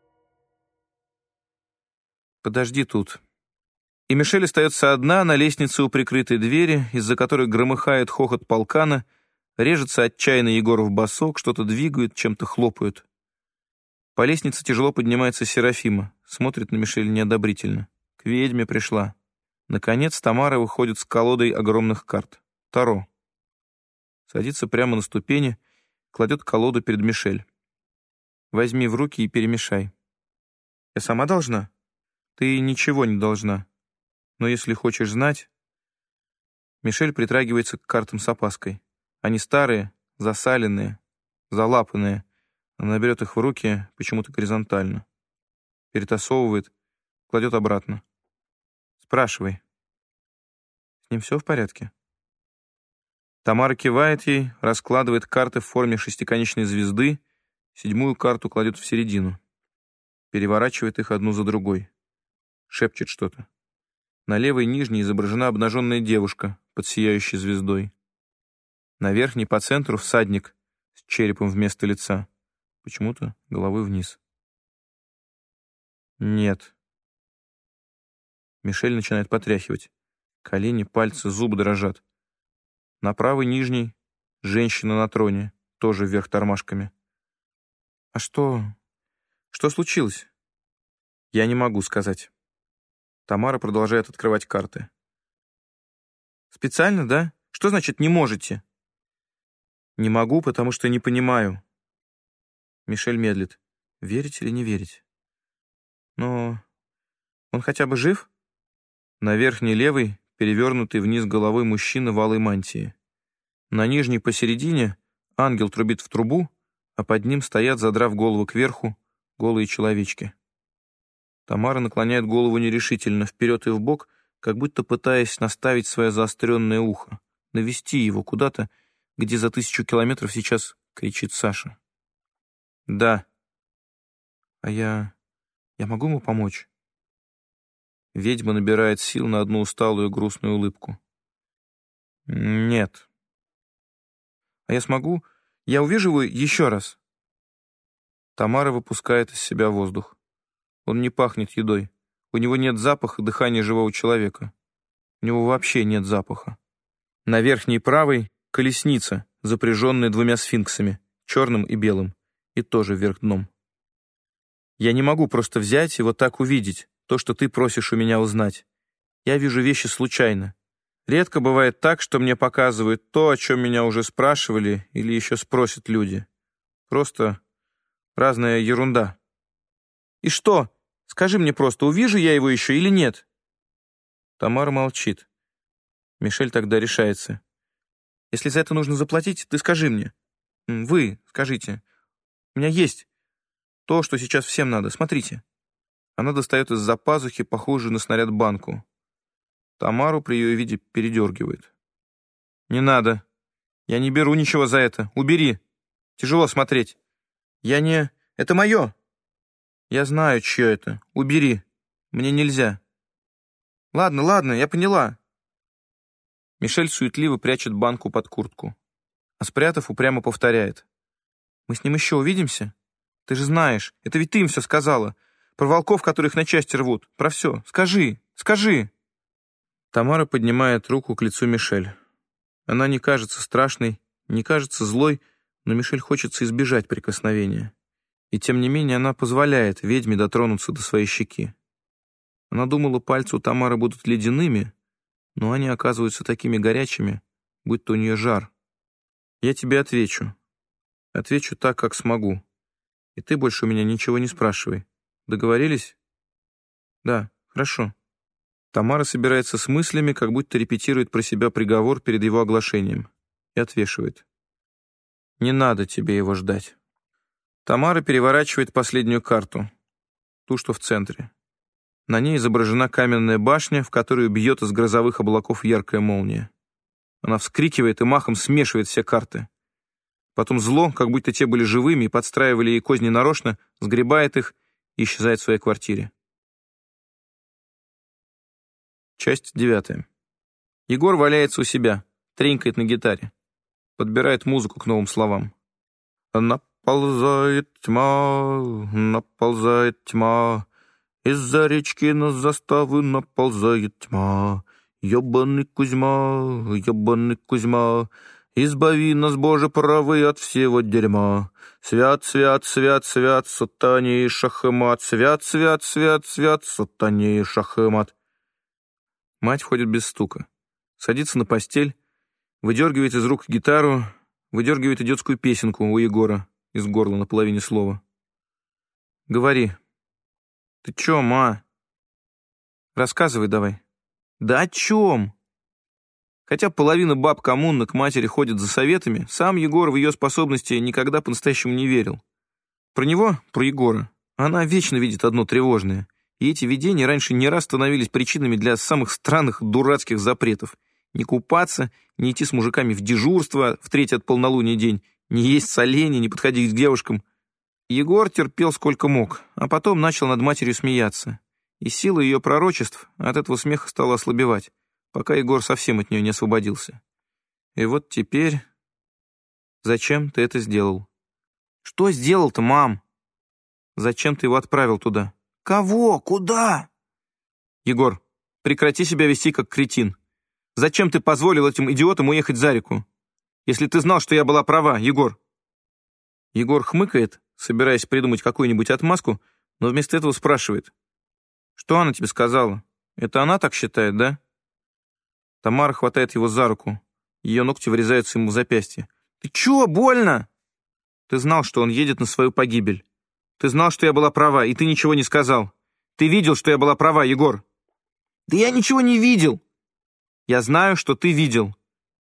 Подожди тут. И Мишель остается одна на лестнице у прикрытой двери, из-за которой громыхает хохот полкана, режется отчаянно Егор в босок, что-то двигают, чем-то хлопают. По лестнице тяжело поднимается Серафима, смотрит на Мишель неодобрительно. К ведьме пришла. Наконец Тамара выходит с колодой огромных карт. Таро. Садится прямо на ступени, кладет колоду перед Мишель. Возьми в руки и перемешай. Я сама должна? Ты ничего не должна. Но если хочешь знать... Мишель притрагивается к картам с опаской. Они старые, засаленные, залапанные. Она берет их в руки почему-то горизонтально. Перетасовывает, кладет обратно. Спрашивай. С ним все в порядке? Тамара кивает ей, раскладывает карты в форме шестиконечной звезды, 7-ю карту кладет в середину. Переворачивает их одну за другой. Шепчет что-то. На левой нижней изображена обнаженная девушка под сияющей звездой. На верхней по центру всадник с черепом вместо лица. Почему-то головой вниз. Нет. Мишель начинает потряхивать. Колени, пальцы, зубы дрожат. На правой нижней женщина на троне, тоже вверх тормашками. А что? Что случилось? Я не могу сказать. Тамара продолжает открывать карты. Специально, да? Что значит «не можете»? Не могу, потому что не понимаю. Мишель медлит. Верить или не верить? Но Он хотя бы жив? На верхней левой перевернутый вниз головой мужчина в алой мантии. На нижней посередине ангел трубит в трубу, а под ним стоят, задрав голову кверху, голые человечки. Тамара наклоняет голову нерешительно, вперед и вбок, как будто пытаясь наставить свое заостренное ухо, навести его куда-то, где за 1000 километров сейчас кричит Саша. «Да. А я могу ему помочь?» Ведьма набирает сил на одну усталую грустную улыбку. «Нет. А я смогу? Я увижу его еще раз». Тамара выпускает из себя воздух. Он не пахнет едой. У него нет запаха дыхания живого человека. У него вообще нет запаха. На верхней правой — колесница, запряженная 2 сфинксами, черным и белым, и тоже вверх дном. Я не могу просто взять и вот так увидеть то, что ты просишь у меня узнать. Я вижу вещи случайно. Редко бывает так, что мне показывают то, о чем меня уже спрашивали или еще спросят люди. Просто разная ерунда. И что? Скажи мне просто, увижу я его еще или нет? Тамара молчит. Мишель тогда решается. Если за это нужно заплатить, ты скажи мне. Вы скажите. У меня есть то, что сейчас всем надо. Смотрите. Она достает из-за пазухи похожую на снаряд банку. Тамару при ее виде передергивает. «Не надо. Я не беру ничего за это. Убери. Тяжело смотреть. Я не... Это мое. Я знаю, чье это. Убери. Мне нельзя». Ладно, я поняла». Мишель суетливо прячет банку под куртку, а спрятав, упрямо повторяет. «Мы с ним еще увидимся? Ты же знаешь, это ведь ты им все сказала. Про волков, которых на части рвут. Про все. Скажи!» Тамара поднимает руку к лицу Мишель. Она не кажется страшной, не кажется злой, но Мишель хочется избежать прикосновения. И тем не менее она позволяет ведьме дотронуться до своей щеки. Она думала, пальцы у Тамары будут ледяными, но они оказываются такими горячими, будто у нее жар. «Я тебе отвечу. Отвечу так, как смогу. И ты больше у меня ничего не спрашивай. Договорились?» «Да, хорошо». Тамара собирается с мыслями, как будто репетирует про себя приговор перед его оглашением, и отвешивает. «Не надо тебе его ждать». Тамара переворачивает последнюю карту, ту, что в центре. На ней изображена каменная башня, в которую бьет из грозовых облаков яркая молния. Она вскрикивает и махом смешивает все карты. Потом зло, как будто те были живыми и подстраивали ей козни нарочно, сгребает их и исчезает в своей квартире. Часть 9. Егор валяется у себя, тренькает на гитаре, подбирает музыку к новым словам. Наползает тьма, из-за речки на заставы наползает тьма. Ёбаный Кузьма, избави нас, Боже правый, от всего дерьма. Свят, свят, свят, свят, сатане и шахмат, свят, свят, свят, свят, сатане и шахмат. Мать входит без стука, садится на постель, выдергивает из рук гитару, выдергивает и детскую песенку у Егора из горла на половине слова. «Говори». «Ты чё, ма?» «Рассказывай давай». «Да о чём?» Хотя половина баб коммуны к матери ходит за советами, сам Егор в ее способности никогда по-настоящему не верил. Про Егора, она вечно видит одно тревожное. И эти видения раньше не раз становились причинами для самых странных дурацких запретов. Не купаться, не идти с мужиками в дежурство в 3 от полнолуния день, не есть соленья, не подходить к девушкам. Егор терпел сколько мог, а потом начал над матерью смеяться. И сила ее пророчеств от этого смеха стала ослабевать, пока Егор совсем от нее не освободился. И вот теперь... Зачем ты это сделал? Что сделал-то, мам? Зачем ты его отправил туда? Кого? Куда? Егор, прекрати себя вести как кретин. Зачем ты позволил этим идиотам уехать за реку? Если ты знал, что я была права, Егор. Егор хмыкает, собираясь придумать какую-нибудь отмазку, но вместо этого спрашивает. Что она тебе сказала? Это она так считает, да? Тамара хватает его за руку. Ее ногти врезаются ему в запястье. Ты чё, больно? Ты знал, что он едет на свою погибель. Ты знал, что я была права, и ты ничего не сказал. Ты видел, что я была права, Егор? Да я ничего не видел. Я знаю, что ты видел.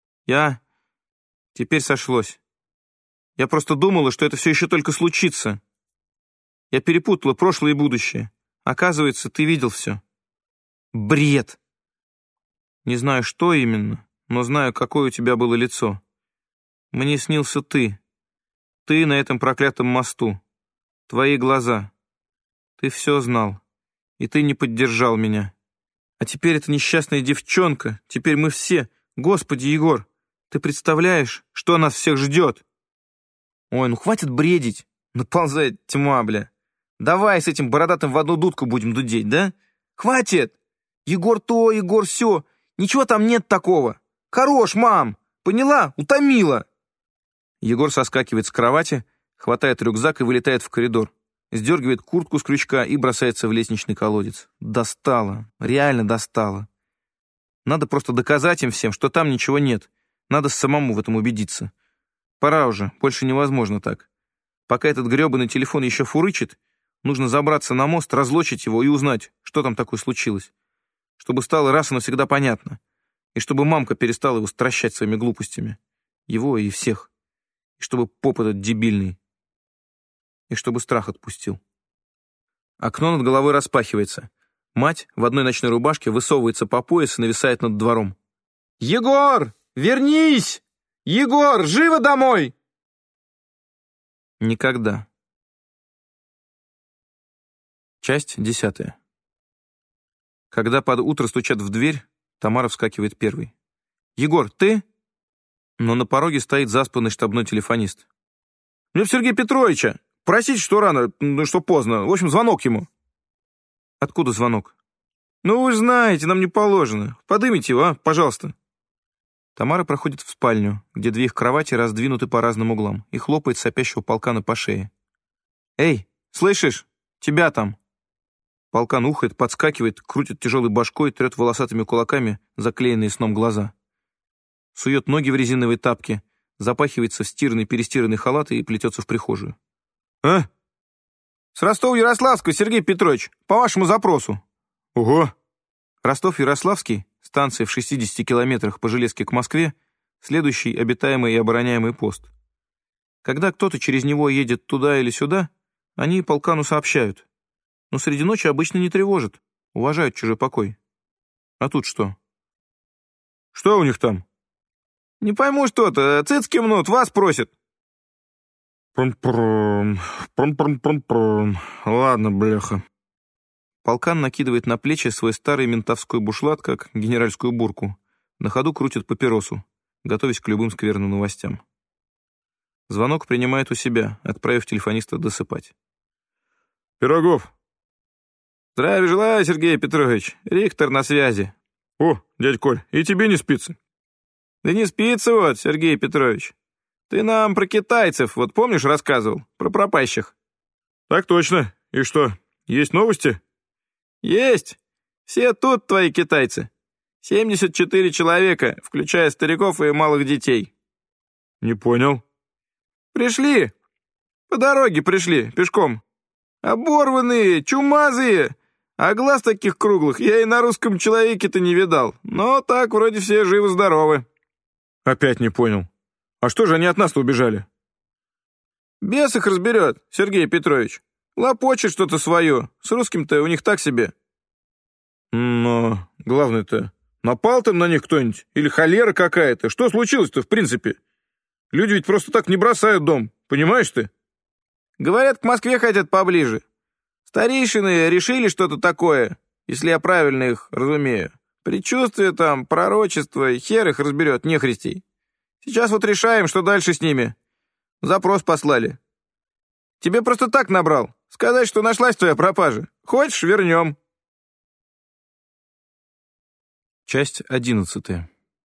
Теперь сошлось. Я просто думала, что это все еще только случится. Я перепутала прошлое и будущее. Оказывается, ты видел все. Бред! Не знаю, что именно, но знаю, какое у тебя было лицо. Мне снился ты. Ты на этом проклятом мосту. Твои глаза. Ты все знал. И ты не поддержал меня. А теперь эта несчастная девчонка. Теперь мы все. Господи, Егор, ты представляешь, что нас всех ждет? Ой, ну хватит бредить. Наползает тьма, бля. Давай с этим бородатым в одну дудку будем дудеть, да? Хватит! Егор то, Егор сё. Ничего там нет такого. Хорош, мам. Поняла? Утомила. Егор соскакивает с кровати, хватает рюкзак и вылетает в коридор. Сдергивает куртку с крючка и бросается в лестничный колодец. Достала. Реально достала. Надо просто доказать им всем, что там ничего нет. Надо самому в этом убедиться. Пора уже. Больше невозможно так. Пока этот грёбаный телефон еще фурычит, нужно забраться на мост, разлочить его и узнать, что там такое случилось. Чтобы стало раз и навсегда понятно. И чтобы мамка перестала его стращать своими глупостями. Его и всех. И чтобы поп этот дебильный. И чтобы страх отпустил. Окно над головой распахивается. Мать в одной ночной рубашке высовывается по пояс и нависает над двором. «Егор, вернись! Егор, живо домой!» Никогда. Часть 10. Когда под утро стучат в дверь, Тамара вскакивает первой. «Егор, ты?» Но на пороге стоит заспанный штабной телефонист. «Мне в Сергея Петровича! Просить, что рано, что поздно. В общем, звонок ему». «Откуда звонок?» «Ну, вы же знаете, нам не положено. Подымите его, пожалуйста». Тамара проходит в спальню, где две их кровати раздвинуты по разным углам, и хлопает сопящего полкана по шее. «Эй, слышишь? Тебя там!» Полкан ухает, подскакивает, крутит тяжелой башкой, трет волосатыми кулаками заклеенные сном глаза. Сует ноги в резиновые тапки, запахивается в стиранный-перестиранный халат и плетется в прихожую. «А?» «С Ростова-Ярославского, Сергей Петрович, по вашему запросу». «Ого!» Ростов-Ярославский, станция в 60 километрах по железке к Москве, следующий обитаемый и обороняемый пост. Когда кто-то через него едет туда или сюда, они полкану сообщают. Но среди ночи обычно не тревожат, уважают чужой покой. А тут что? «Что у них там?» «Не пойму что-то, цицки мнут, вас просят». «Пром-пром, пром-пром-пром-пром. Ладно, бляха». Полкан накидывает на плечи свой старый ментовской бушлат, как генеральскую бурку. На ходу крутит папиросу, готовясь к любым скверным новостям. Звонок принимает у себя, отправив телефониста досыпать. «Пирогов». «Здравия желаю, Сергей Петрович. Рихтер на связи». «О, дядь Коль, и тебе не спится?» «Да не спится вот, Сергей Петрович. Ты нам про китайцев, вот помнишь, рассказывал? Про пропащих». «Так точно. И что, есть новости?» «Есть. Все тут твои китайцы. 74 человека, включая стариков и малых детей». «Не понял». «Пришли. По дороге пришли, пешком. Оборванные, чумазые. А глаз таких круглых я и на русском человеке-то не видал. Но так вроде все живы-здоровы». «Опять не понял. А что же они от нас-то убежали?» «Бес их разберет, Сергей Петрович. Лопочет что-то свое. С русским-то у них так себе». «Но главное-то, напал там на них кто-нибудь? Или холера какая-то? Что случилось-то в принципе? Люди ведь просто так не бросают дом, понимаешь ты?» «Говорят, к Москве хотят поближе. Старейшины решили что-то такое, если я правильно их разумею. Предчувствие там, пророчество, хер их разберет, нехристей. Сейчас вот решаем, что дальше с ними. Запрос послали. Тебе просто так набрал. Сказать, что нашлась твоя пропажа. Хочешь, вернем». Часть 11.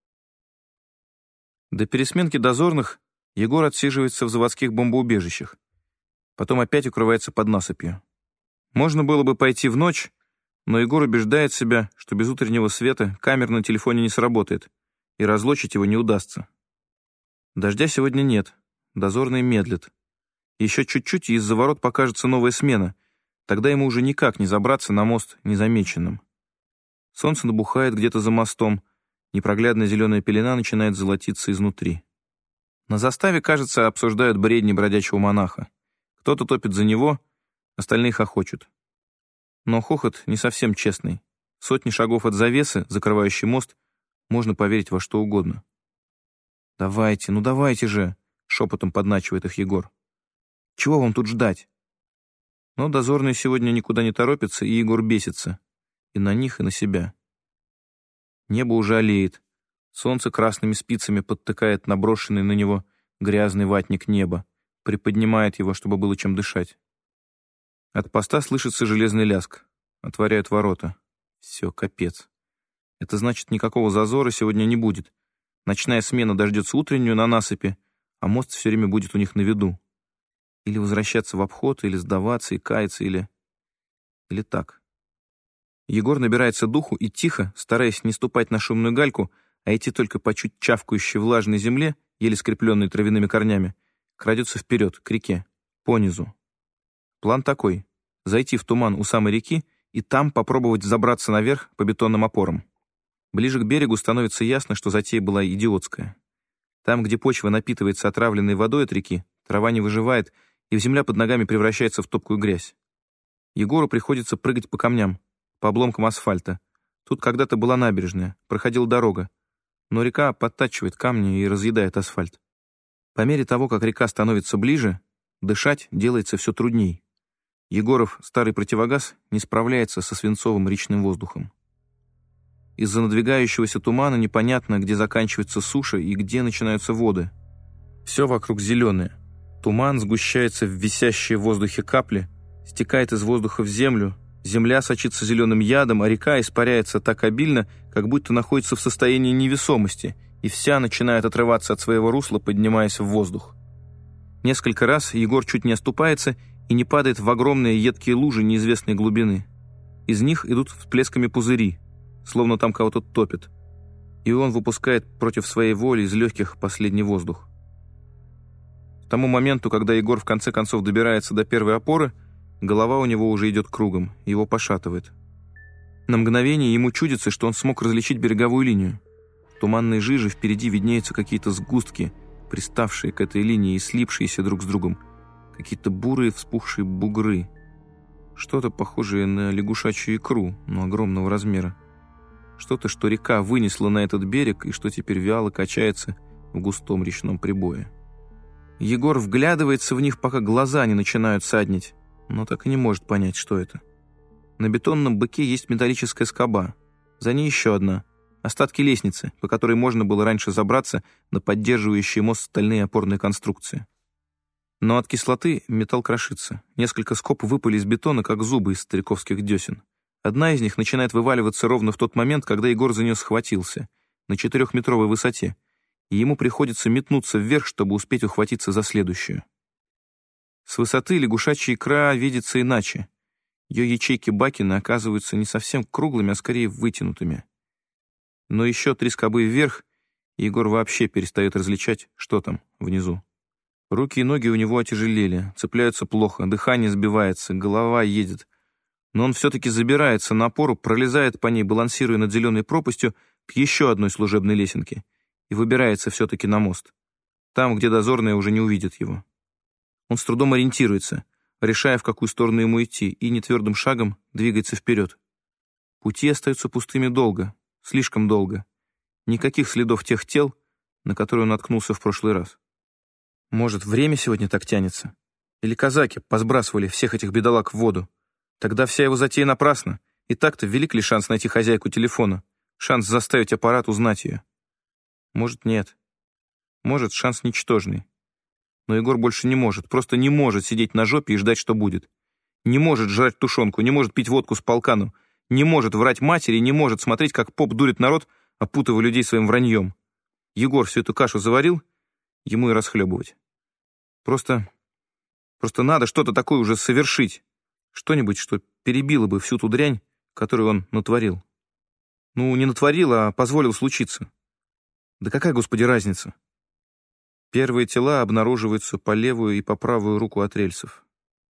До пересменки дозорных Егор отсиживается в заводских бомбоубежищах. Потом опять укрывается под насыпью. Можно было бы пойти в ночь, но Егор убеждает себя, что без утреннего света камера на телефоне не сработает, и разлочить его не удастся. Дождя сегодня нет, дозорные медлят. Еще чуть-чуть, и из-за ворот покажется новая смена, Тогда ему уже никак не забраться на мост незамеченным. Солнце набухает где-то за мостом, непроглядная зеленая пелена начинает золотиться изнутри. На заставе, кажется, обсуждают бредни бродячего монаха. Кто-то топит за него, остальные хохочут. Но хохот не совсем честный. Сотни шагов от завесы, закрывающей мост, можно поверить во что угодно. «Давайте, ну давайте же!» — шепотом подначивает их Егор. «Чего вам тут ждать?» Но дозорные сегодня никуда не торопятся, и Егор бесится. И на них, и на себя. Небо уже алеет. Солнце красными спицами подтыкает наброшенный на него грязный ватник неба, приподнимает его, чтобы было чем дышать. От поста слышится железный ляск. Отворяют ворота. Все, капец. Это значит, никакого зазора сегодня не будет. Ночная смена дождется утреннюю на насыпи, а мост все время будет у них на виду. Или возвращаться в обход, или сдаваться и каяться, или так. Егор набирается духу и тихо, стараясь не ступать на шумную гальку, а идти только по чуть чавкающей влажной земле, еле скрепленной травяными корнями, крадется вперед, к реке, понизу. План такой — зайти в туман у самой реки и там попробовать забраться наверх по бетонным опорам. Ближе к берегу становится ясно, что затея была идиотская. Там, где почва напитывается отравленной водой от реки, трава не выживает, и земля под ногами превращается в топкую грязь. Егору приходится прыгать по камням, по обломкам асфальта. Тут когда-то была набережная, проходила дорога, но река подтачивает камни и разъедает асфальт. По мере того, как река становится ближе, дышать делается все трудней. Егоров старый противогаз не справляется со свинцовым речным воздухом. Из-за надвигающегося тумана непонятно, где заканчивается суша и где начинаются воды. Все вокруг зеленое. Туман сгущается в висящие в воздухе капли, стекает из воздуха в землю, земля сочится зеленым ядом, а река испаряется так обильно, как будто находится в состоянии невесомости, и вся начинает отрываться от своего русла, поднимаясь в воздух. Несколько раз Егор чуть не оступается и не падает в огромные едкие лужи неизвестной глубины. Из них идут всплесками пузыри, словно там кого-то топит, и он выпускает против своей воли из легких последний воздух. К тому моменту, когда Егор в конце концов добирается до первой опоры, голова у него уже идет кругом, его пошатывает. На мгновение ему чудится, что он смог различить береговую линию. В туманной жиже впереди виднеются какие-то сгустки, приставшие к этой линии и слипшиеся друг с другом, какие-то бурые вспухшие бугры. Что-то похожее на лягушачью икру, но огромного размера. Что-то, что река вынесла на этот берег и что теперь вяло качается в густом речном прибое. Егор вглядывается в них, пока глаза не начинают саднить, но так и не может понять, что это. На бетонном быке есть металлическая скоба. За ней еще одна. Остатки лестницы, по которой можно было раньше забраться на поддерживающие мост стальные опорные конструкции. Но от кислоты металл крошится. Несколько скоб выпали из бетона, как зубы из стариковских десен. Одна из них начинает вываливаться ровно в тот момент, когда Егор за нее схватился, на 4-метровой высоте, и ему приходится метнуться вверх, чтобы успеть ухватиться за следующую. С высоты лягушачья икра видится иначе. Ее ячейки Бакина оказываются не совсем круглыми, а скорее вытянутыми. Но еще 3 скобы вверх, и Егор вообще перестает различать, что там внизу. Руки и ноги у него отяжелели, цепляются плохо, дыхание сбивается, голова едет. Но он все-таки забирается на опору, пролезает по ней, балансируя над зеленой пропастью, к еще одной служебной лесенке и выбирается все-таки на мост, там, где дозорные уже не увидят его. Он с трудом ориентируется, решая, в какую сторону ему идти, и нетвердым шагом двигается вперед. Пути остаются пустыми долго, слишком долго. Никаких следов тех тел, на которые он наткнулся в прошлый раз. Может, время сегодня так тянется? Или казаки посбрасывали всех этих бедолаг в воду? Тогда вся его затея напрасна. И так-то велик ли шанс найти хозяйку телефона? Шанс заставить аппарат узнать ее? Может, нет. Может, шанс ничтожный. Но Егор больше не может, просто не может сидеть на жопе и ждать, что будет. Не может жрать тушенку, не может пить водку с полканом, не может врать матери, не может смотреть, как поп дурит народ, опутывая людей своим враньем. Егор всю эту кашу заварил, ему и расхлебывать. Просто надо что-то такое уже совершить. Что-нибудь, что перебило бы всю ту дрянь, которую он натворил. Ну, не натворил, а позволил случиться. Да какая, господи, разница? Первые тела обнаруживаются по левую и по правую руку от рельсов.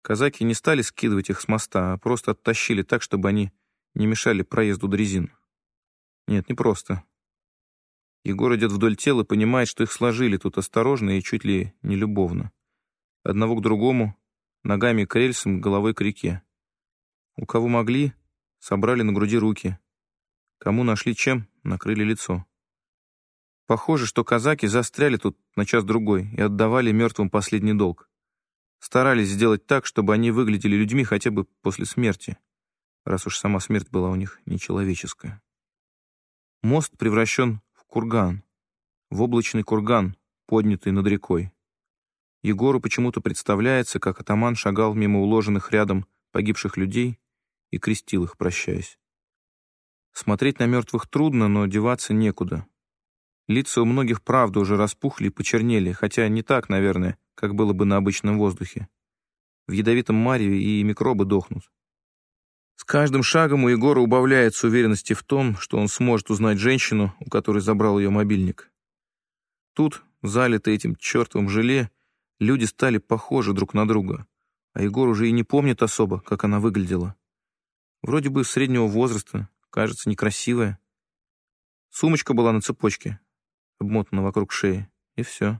Казаки не стали скидывать их с моста, а просто оттащили так, чтобы они не мешали проезду дрезин. Нет, не просто. Егор идет вдоль тела и понимает, что их сложили тут осторожно и чуть ли не любовно. Одного к другому, ногами к рельсам, головой к реке. У кого могли, собрали на груди руки. Кому нашли чем, накрыли лицо. Похоже, что казаки застряли тут на час-другой и отдавали мертвым последний долг. Старались сделать так, чтобы они выглядели людьми хотя бы после смерти, раз уж сама смерть была у них нечеловеческая. Мост превращен в курган, в облачный курган, поднятый над рекой. Егору почему-то представляется, как атаман шагал мимо уложенных рядом погибших людей и крестил их, прощаясь. Смотреть на мертвых трудно, но деваться некуда. Лица у многих, правда, уже распухли и почернели, хотя не так, наверное, как было бы на обычном воздухе. В ядовитом мареве и микробы дохнут. С каждым шагом у Егора убавляется уверенности в том, что он сможет узнать женщину, у которой забрал ее мобильник. Тут, залитые этим чертовым желе, люди стали похожи друг на друга, а Егор уже и не помнит особо, как она выглядела. Вроде бы среднего возраста, кажется, некрасивая. Сумочка была на цепочке, обмотана вокруг шеи, и все.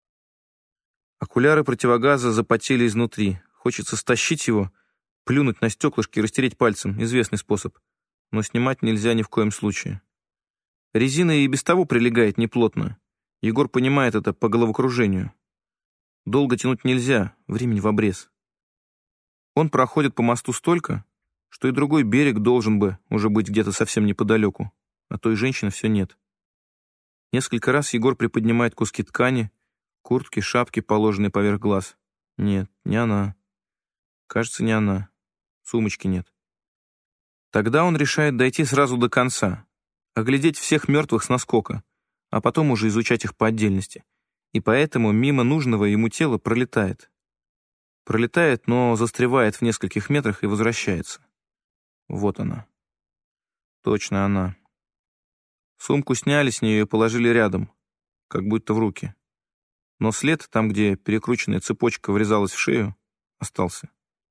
Окуляры противогаза запотели изнутри. Хочется стащить его, плюнуть на стеклышки и растереть пальцем. Известный способ. Но снимать нельзя ни в коем случае. Резина и без того прилегает неплотно. Егор понимает это по головокружению. Долго тянуть нельзя, времени в обрез. Он проходит по мосту столько, что и другой берег должен бы уже быть где-то совсем неподалеку, а той женщины все нет. Несколько раз Егор приподнимает куски ткани, куртки, шапки, положенные поверх глаз. Нет, не она. Кажется, не она. Сумочки нет. Тогда он решает дойти сразу до конца, оглядеть всех мертвых с наскока, а потом уже изучать их по отдельности. И поэтому мимо нужного ему тела пролетает. Пролетает, но застревает в нескольких метрах и возвращается. Вот она. Точно она. Сумку сняли с нее и положили рядом, как будто в руки. Но след, там, где перекрученная цепочка врезалась в шею, остался.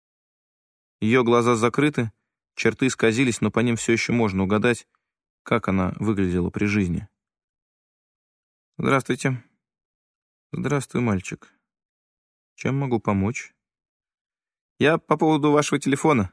Ее глаза закрыты, черты исказились, но по ним все еще можно угадать, как она выглядела при жизни. «Здравствуйте». «Здравствуй, мальчик. Чем могу помочь?» «Я по поводу вашего телефона».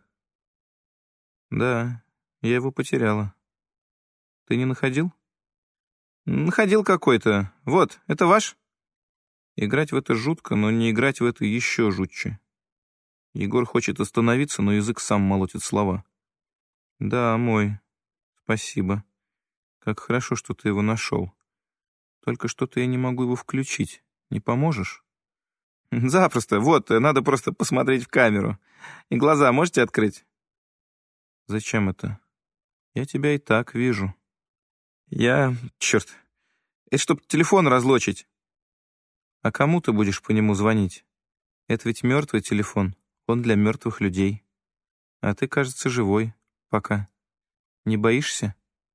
«Да, я его потеряла. Ты не находил?» «Находил какой-то. Вот, это ваш?» Играть в это жутко, но не играть в это еще жутче. Егор хочет остановиться, но язык сам молотит слова. «Да, мой. Спасибо. Как хорошо, что ты его нашел. Только что-то я не могу его включить. Не поможешь?» «Запросто. Вот, надо просто посмотреть в камеру. И глаза можете открыть?» «Зачем это? Я тебя и так вижу». Черт. Это чтоб телефон разлочить». «А кому ты будешь по нему звонить? Это ведь мертвый телефон. Он для мертвых людей. А ты, кажется, живой. Пока. Не боишься?»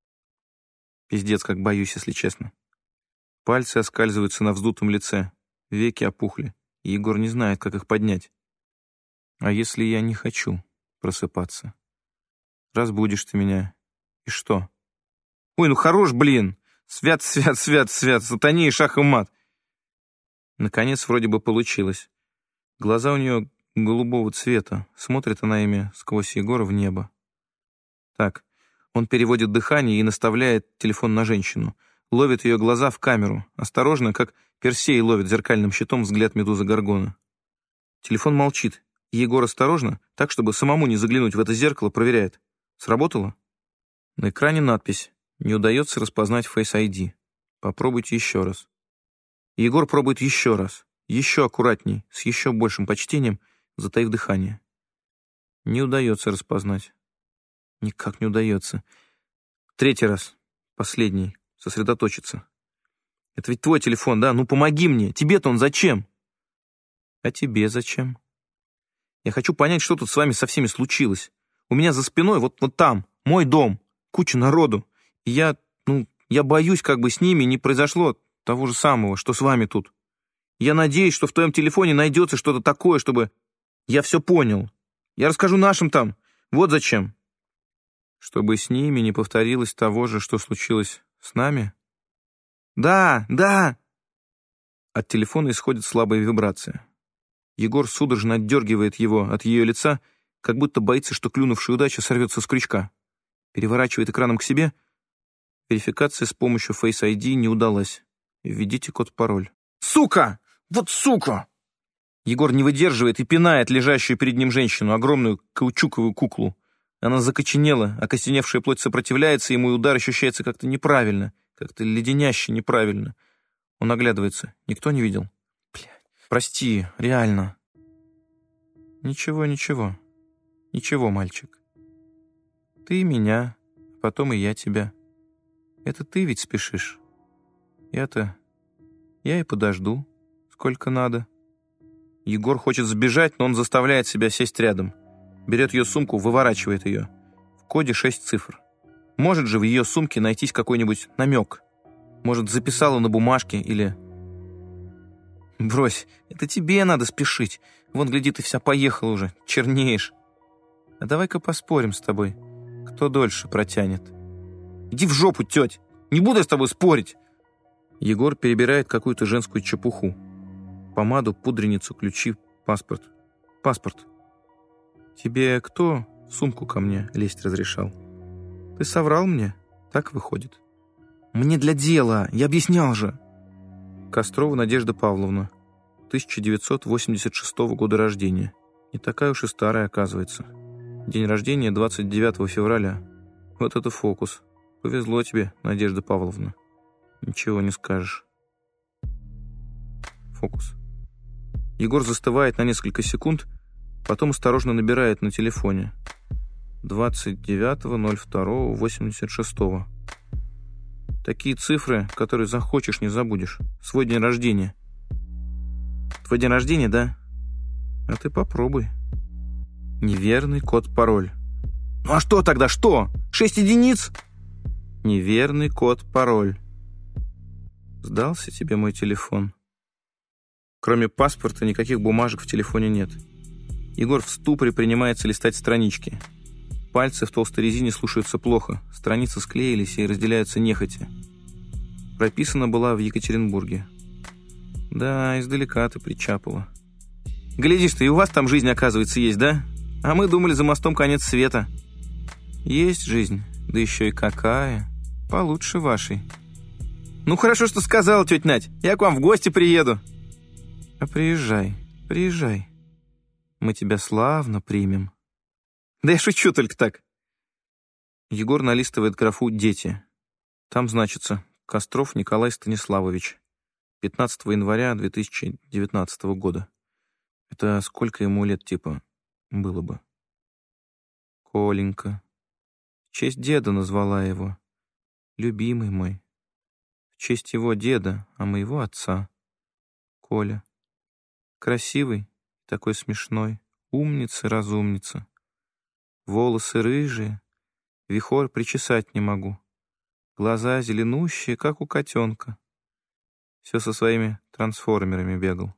Пиздец, как боюсь, если честно. Пальцы оскальзываются на вздутом лице. Веки опухли. И Егор не знает, как их поднять. А если я не хочу просыпаться? Разбудишь ты меня. И что? Ой, ну хорош, блин! Свят, свят, свят, свят, сатане и шах и мат. Наконец, вроде бы получилось. Глаза у нее голубого цвета. Смотрит она ими сквозь Егора в небо. Так, он переводит дыхание и наставляет телефон на женщину. Ловит ее глаза в камеру. Осторожно, как Персей ловит зеркальным щитом взгляд медузы Горгона. Телефон молчит. Егор осторожно, так, чтобы самому не заглянуть в это зеркало, проверяет. Сработало? На экране надпись. Не удается распознать Face ID. Попробуйте еще раз. Егор пробует еще раз. Еще аккуратней, с еще большим почтением, затаив дыхание. Не удается распознать. Никак не удается. Третий раз. Последний. Сосредоточиться. Это ведь твой телефон, да? Ну помоги мне. Тебе-то он зачем? А тебе зачем? Я хочу понять, что тут с вами со всеми случилось. У меня за спиной, вот там, мой дом, куча народу. И я боюсь, как бы с ними не произошло того же самого, что с вами тут. Я надеюсь, что в твоем телефоне найдется что-то такое, чтобы Я все понял. Я расскажу нашим там. Вот зачем. Чтобы с ними не повторилось того же, что случилось с нами? Да, да. От телефона исходит слабая вибрация. Егор судорожно отдергивает его от ее лица, как будто боится, что клюнувшая удача сорвется с крючка. Переворачивает экраном к себе. Верификация с помощью Face ID не удалась. Введите код-пароль. Сука! Вот сука! Егор не выдерживает и пинает лежащую перед ним женщину, огромную каучуковую куклу. Она закоченела, окостеневшая плоть сопротивляется ему, и удар ощущается как-то неправильно, как-то леденяще неправильно. Он оглядывается. Никто не видел? Блядь, прости, реально. Ничего, ничего. Ничего, мальчик. Ты меня, потом и я тебя. Это ты ведь спешишь. Я и подожду, сколько надо. Егор хочет сбежать, но он заставляет себя сесть рядом. Берет ее сумку, выворачивает ее. В коде 6 цифр. Может же в ее сумке найтись какой-нибудь намек. Может, записала на бумажке или... Брось, это тебе надо спешить. Вон, гляди, ты вся поехала уже, чернеешь. А давай-ка поспорим с тобой, кто дольше протянет. Иди в жопу, теть, не буду я с тобой спорить. Егор перебирает какую-то женскую чепуху. Помаду, пудреницу, ключи, паспорт. Паспорт. Тебе кто в сумку ко мне лезть разрешал? Ты соврал мне? Так выходит. Мне для дела, я объяснял же. Кострова Надежда Павловна, 1986 года рождения. Не такая уж и старая, оказывается. День рождения 29 февраля. Вот это фокус. Повезло тебе, Надежда Павловна. Ничего не скажешь. Фокус. Егор застывает на несколько секунд, потом осторожно набирает на телефоне. 29.02.86. Такие цифры, которые захочешь, не забудешь. Свой день рождения. Твой день рождения, да? А ты попробуй. Неверный код-пароль. Ну а что тогда, что? 6 единиц? Неверный код-пароль. Сдался тебе мой телефон? Кроме паспорта, никаких бумажек в телефоне нет. Егор в ступоре принимается листать странички. Пальцы в толстой резине слушаются плохо. Страницы склеились и разделяются нехотя. Прописана была в Екатеринбурге. Да, издалека ты причапала. Глядишь ты, и у вас там жизнь, оказывается, есть, да? А мы думали, за мостом конец света. Есть жизнь, да еще и какая. Получше вашей. Ну, хорошо, что сказала, тетя Надь. Я к вам в гости приеду. А приезжай, приезжай. Мы тебя славно примем. Да я шучу только так. Егор налистывает графу «Дети». Там значится Костров Николай Станиславович. 15 января 2019 года. Это сколько ему лет, типа, было бы? Коленька. В честь деда назвала его. Любимый мой. В честь его деда, а моего отца. Коля. Красивый, такой смешной. Умница-разумница. Волосы рыжие, вихор причесать не могу. Глаза зеленущие, как у котенка. Все со своими трансформерами бегал.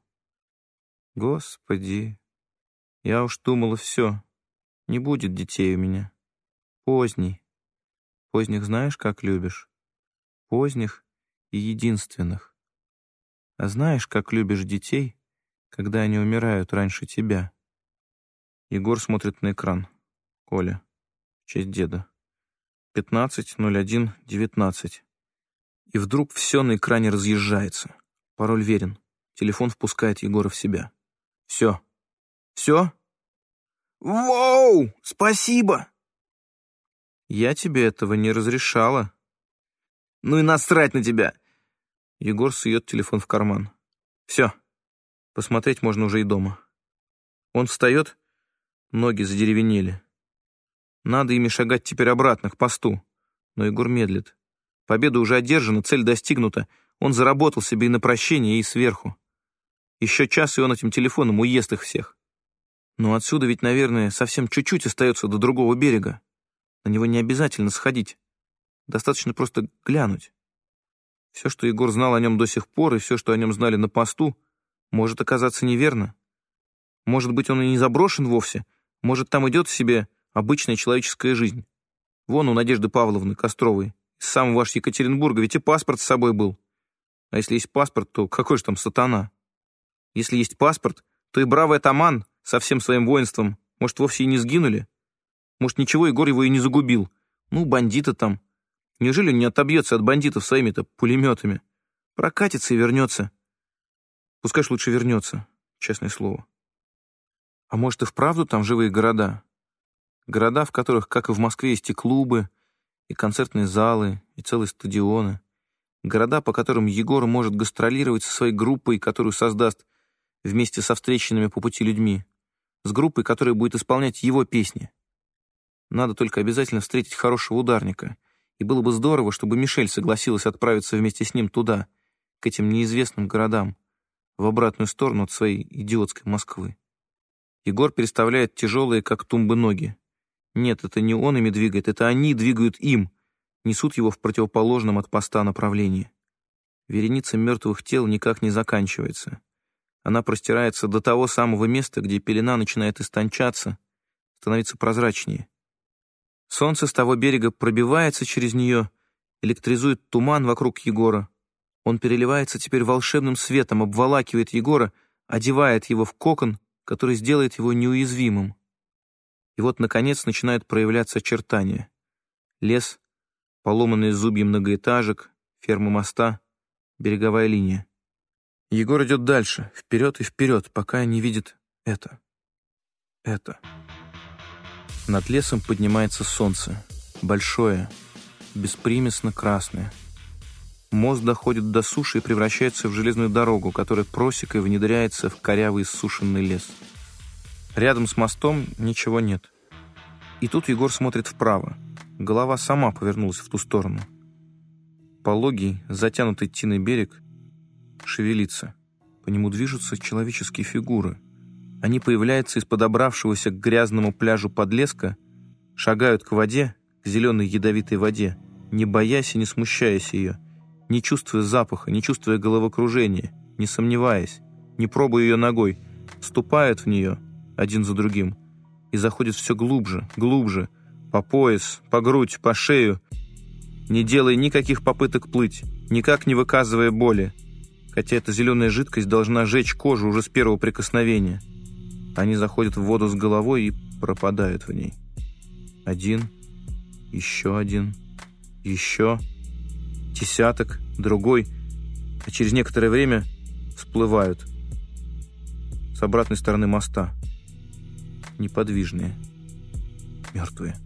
Господи, я уж думала, все, не будет детей у меня. Поздний. Поздних знаешь, как любишь? Поздних и единственных. А знаешь, как любишь детей, когда они умирают раньше тебя? Егор смотрит на экран. Коля. В честь деда. 15.01.19. И вдруг все на экране разъезжается. Пароль верен. Телефон впускает Егора в себя. Все. Все? Воу! Спасибо! Я тебе этого не разрешала. Ну и насрать на тебя! Егор сует телефон в карман. Все. Посмотреть можно уже и дома. Он встает, ноги задеревенели. Надо ими шагать теперь обратно, к посту. Но Егор медлит. Победа уже одержана, цель достигнута. Он заработал себе и на прощение, и сверху. Еще час, и он этим телефоном уест их всех. Но отсюда ведь, наверное, совсем чуть-чуть остается до другого берега. На него не обязательно сходить. Достаточно просто глянуть. Все, что Егор знал о нем до сих пор, и все, что о нем знали на посту, может оказаться неверно. Может быть, он и не заброшен вовсе. Может, там идет себе обычная человеческая жизнь. Вон у Надежды Павловны Костровой, из самого аж Екатеринбурга, ведь и паспорт с собой был. А если есть паспорт, то какой же там сатана? Если есть паспорт, то и бравый атаман со всем своим воинством, может, вовсе и не сгинули? Может, ничего Егор его и не загубил? Ну, бандиты там. Неужели он не отобьется от бандитов своими-то пулеметами? Прокатится и вернется. Пускай ж лучше вернется, честное слово. А может, и вправду там живые города? Города, в которых, как и в Москве, есть и клубы, и концертные залы, и целые стадионы. Города, по которым Егор может гастролировать со своей группой, которую создаст вместе со встреченными по пути людьми. С группой, которая будет исполнять его песни. Надо только обязательно встретить хорошего ударника. И было бы здорово, чтобы Мишель согласилась отправиться вместе с ним туда, к этим неизвестным городам, в обратную сторону от своей идиотской Москвы. Егор переставляет тяжелые, как тумбы, ноги. Нет, это не он ими двигает, это они двигают им, несут его в противоположном от поста направлении. Вереница мертвых тел никак не заканчивается. Она простирается до того самого места, где пелена начинает истончаться, становиться прозрачнее. Солнце с того берега пробивается через нее, электризует туман вокруг Егора. Он переливается теперь волшебным светом, обволакивает Егора, одевает его в кокон, который сделает его неуязвимым. И вот, наконец, начинают проявляться очертания. Лес, поломанные зубья многоэтажек, ферма моста, береговая линия. Егор идет дальше, вперед и вперед, пока не видит это. Над лесом поднимается солнце, большое, беспримесно красное. Мост доходит до суши и превращается в железную дорогу, которая просекой внедряется в корявый иссушенный лес. Рядом с мостом ничего нет. И тут Егор смотрит вправо. Голова сама повернулась в ту сторону. Пологий, затянутый тиной берег шевелится. По нему движутся человеческие фигуры. Они появляются из подобравшегося к грязному пляжу подлеска, шагают к воде, к зеленой ядовитой воде, не боясь и не смущаясь ее, не чувствуя запаха, не чувствуя головокружения, не сомневаясь, не пробуя ее ногой, вступают в нее один за другим и заходят все глубже, глубже, по пояс, по грудь, по шею, не делая никаких попыток плыть, никак не выказывая боли, хотя эта зеленая жидкость должна жечь кожу уже с первого прикосновения. Они заходят в воду с головой и пропадают в ней. Один, еще, десяток, другой, а через некоторое время всплывают с обратной стороны моста. Неподвижные, мертвые.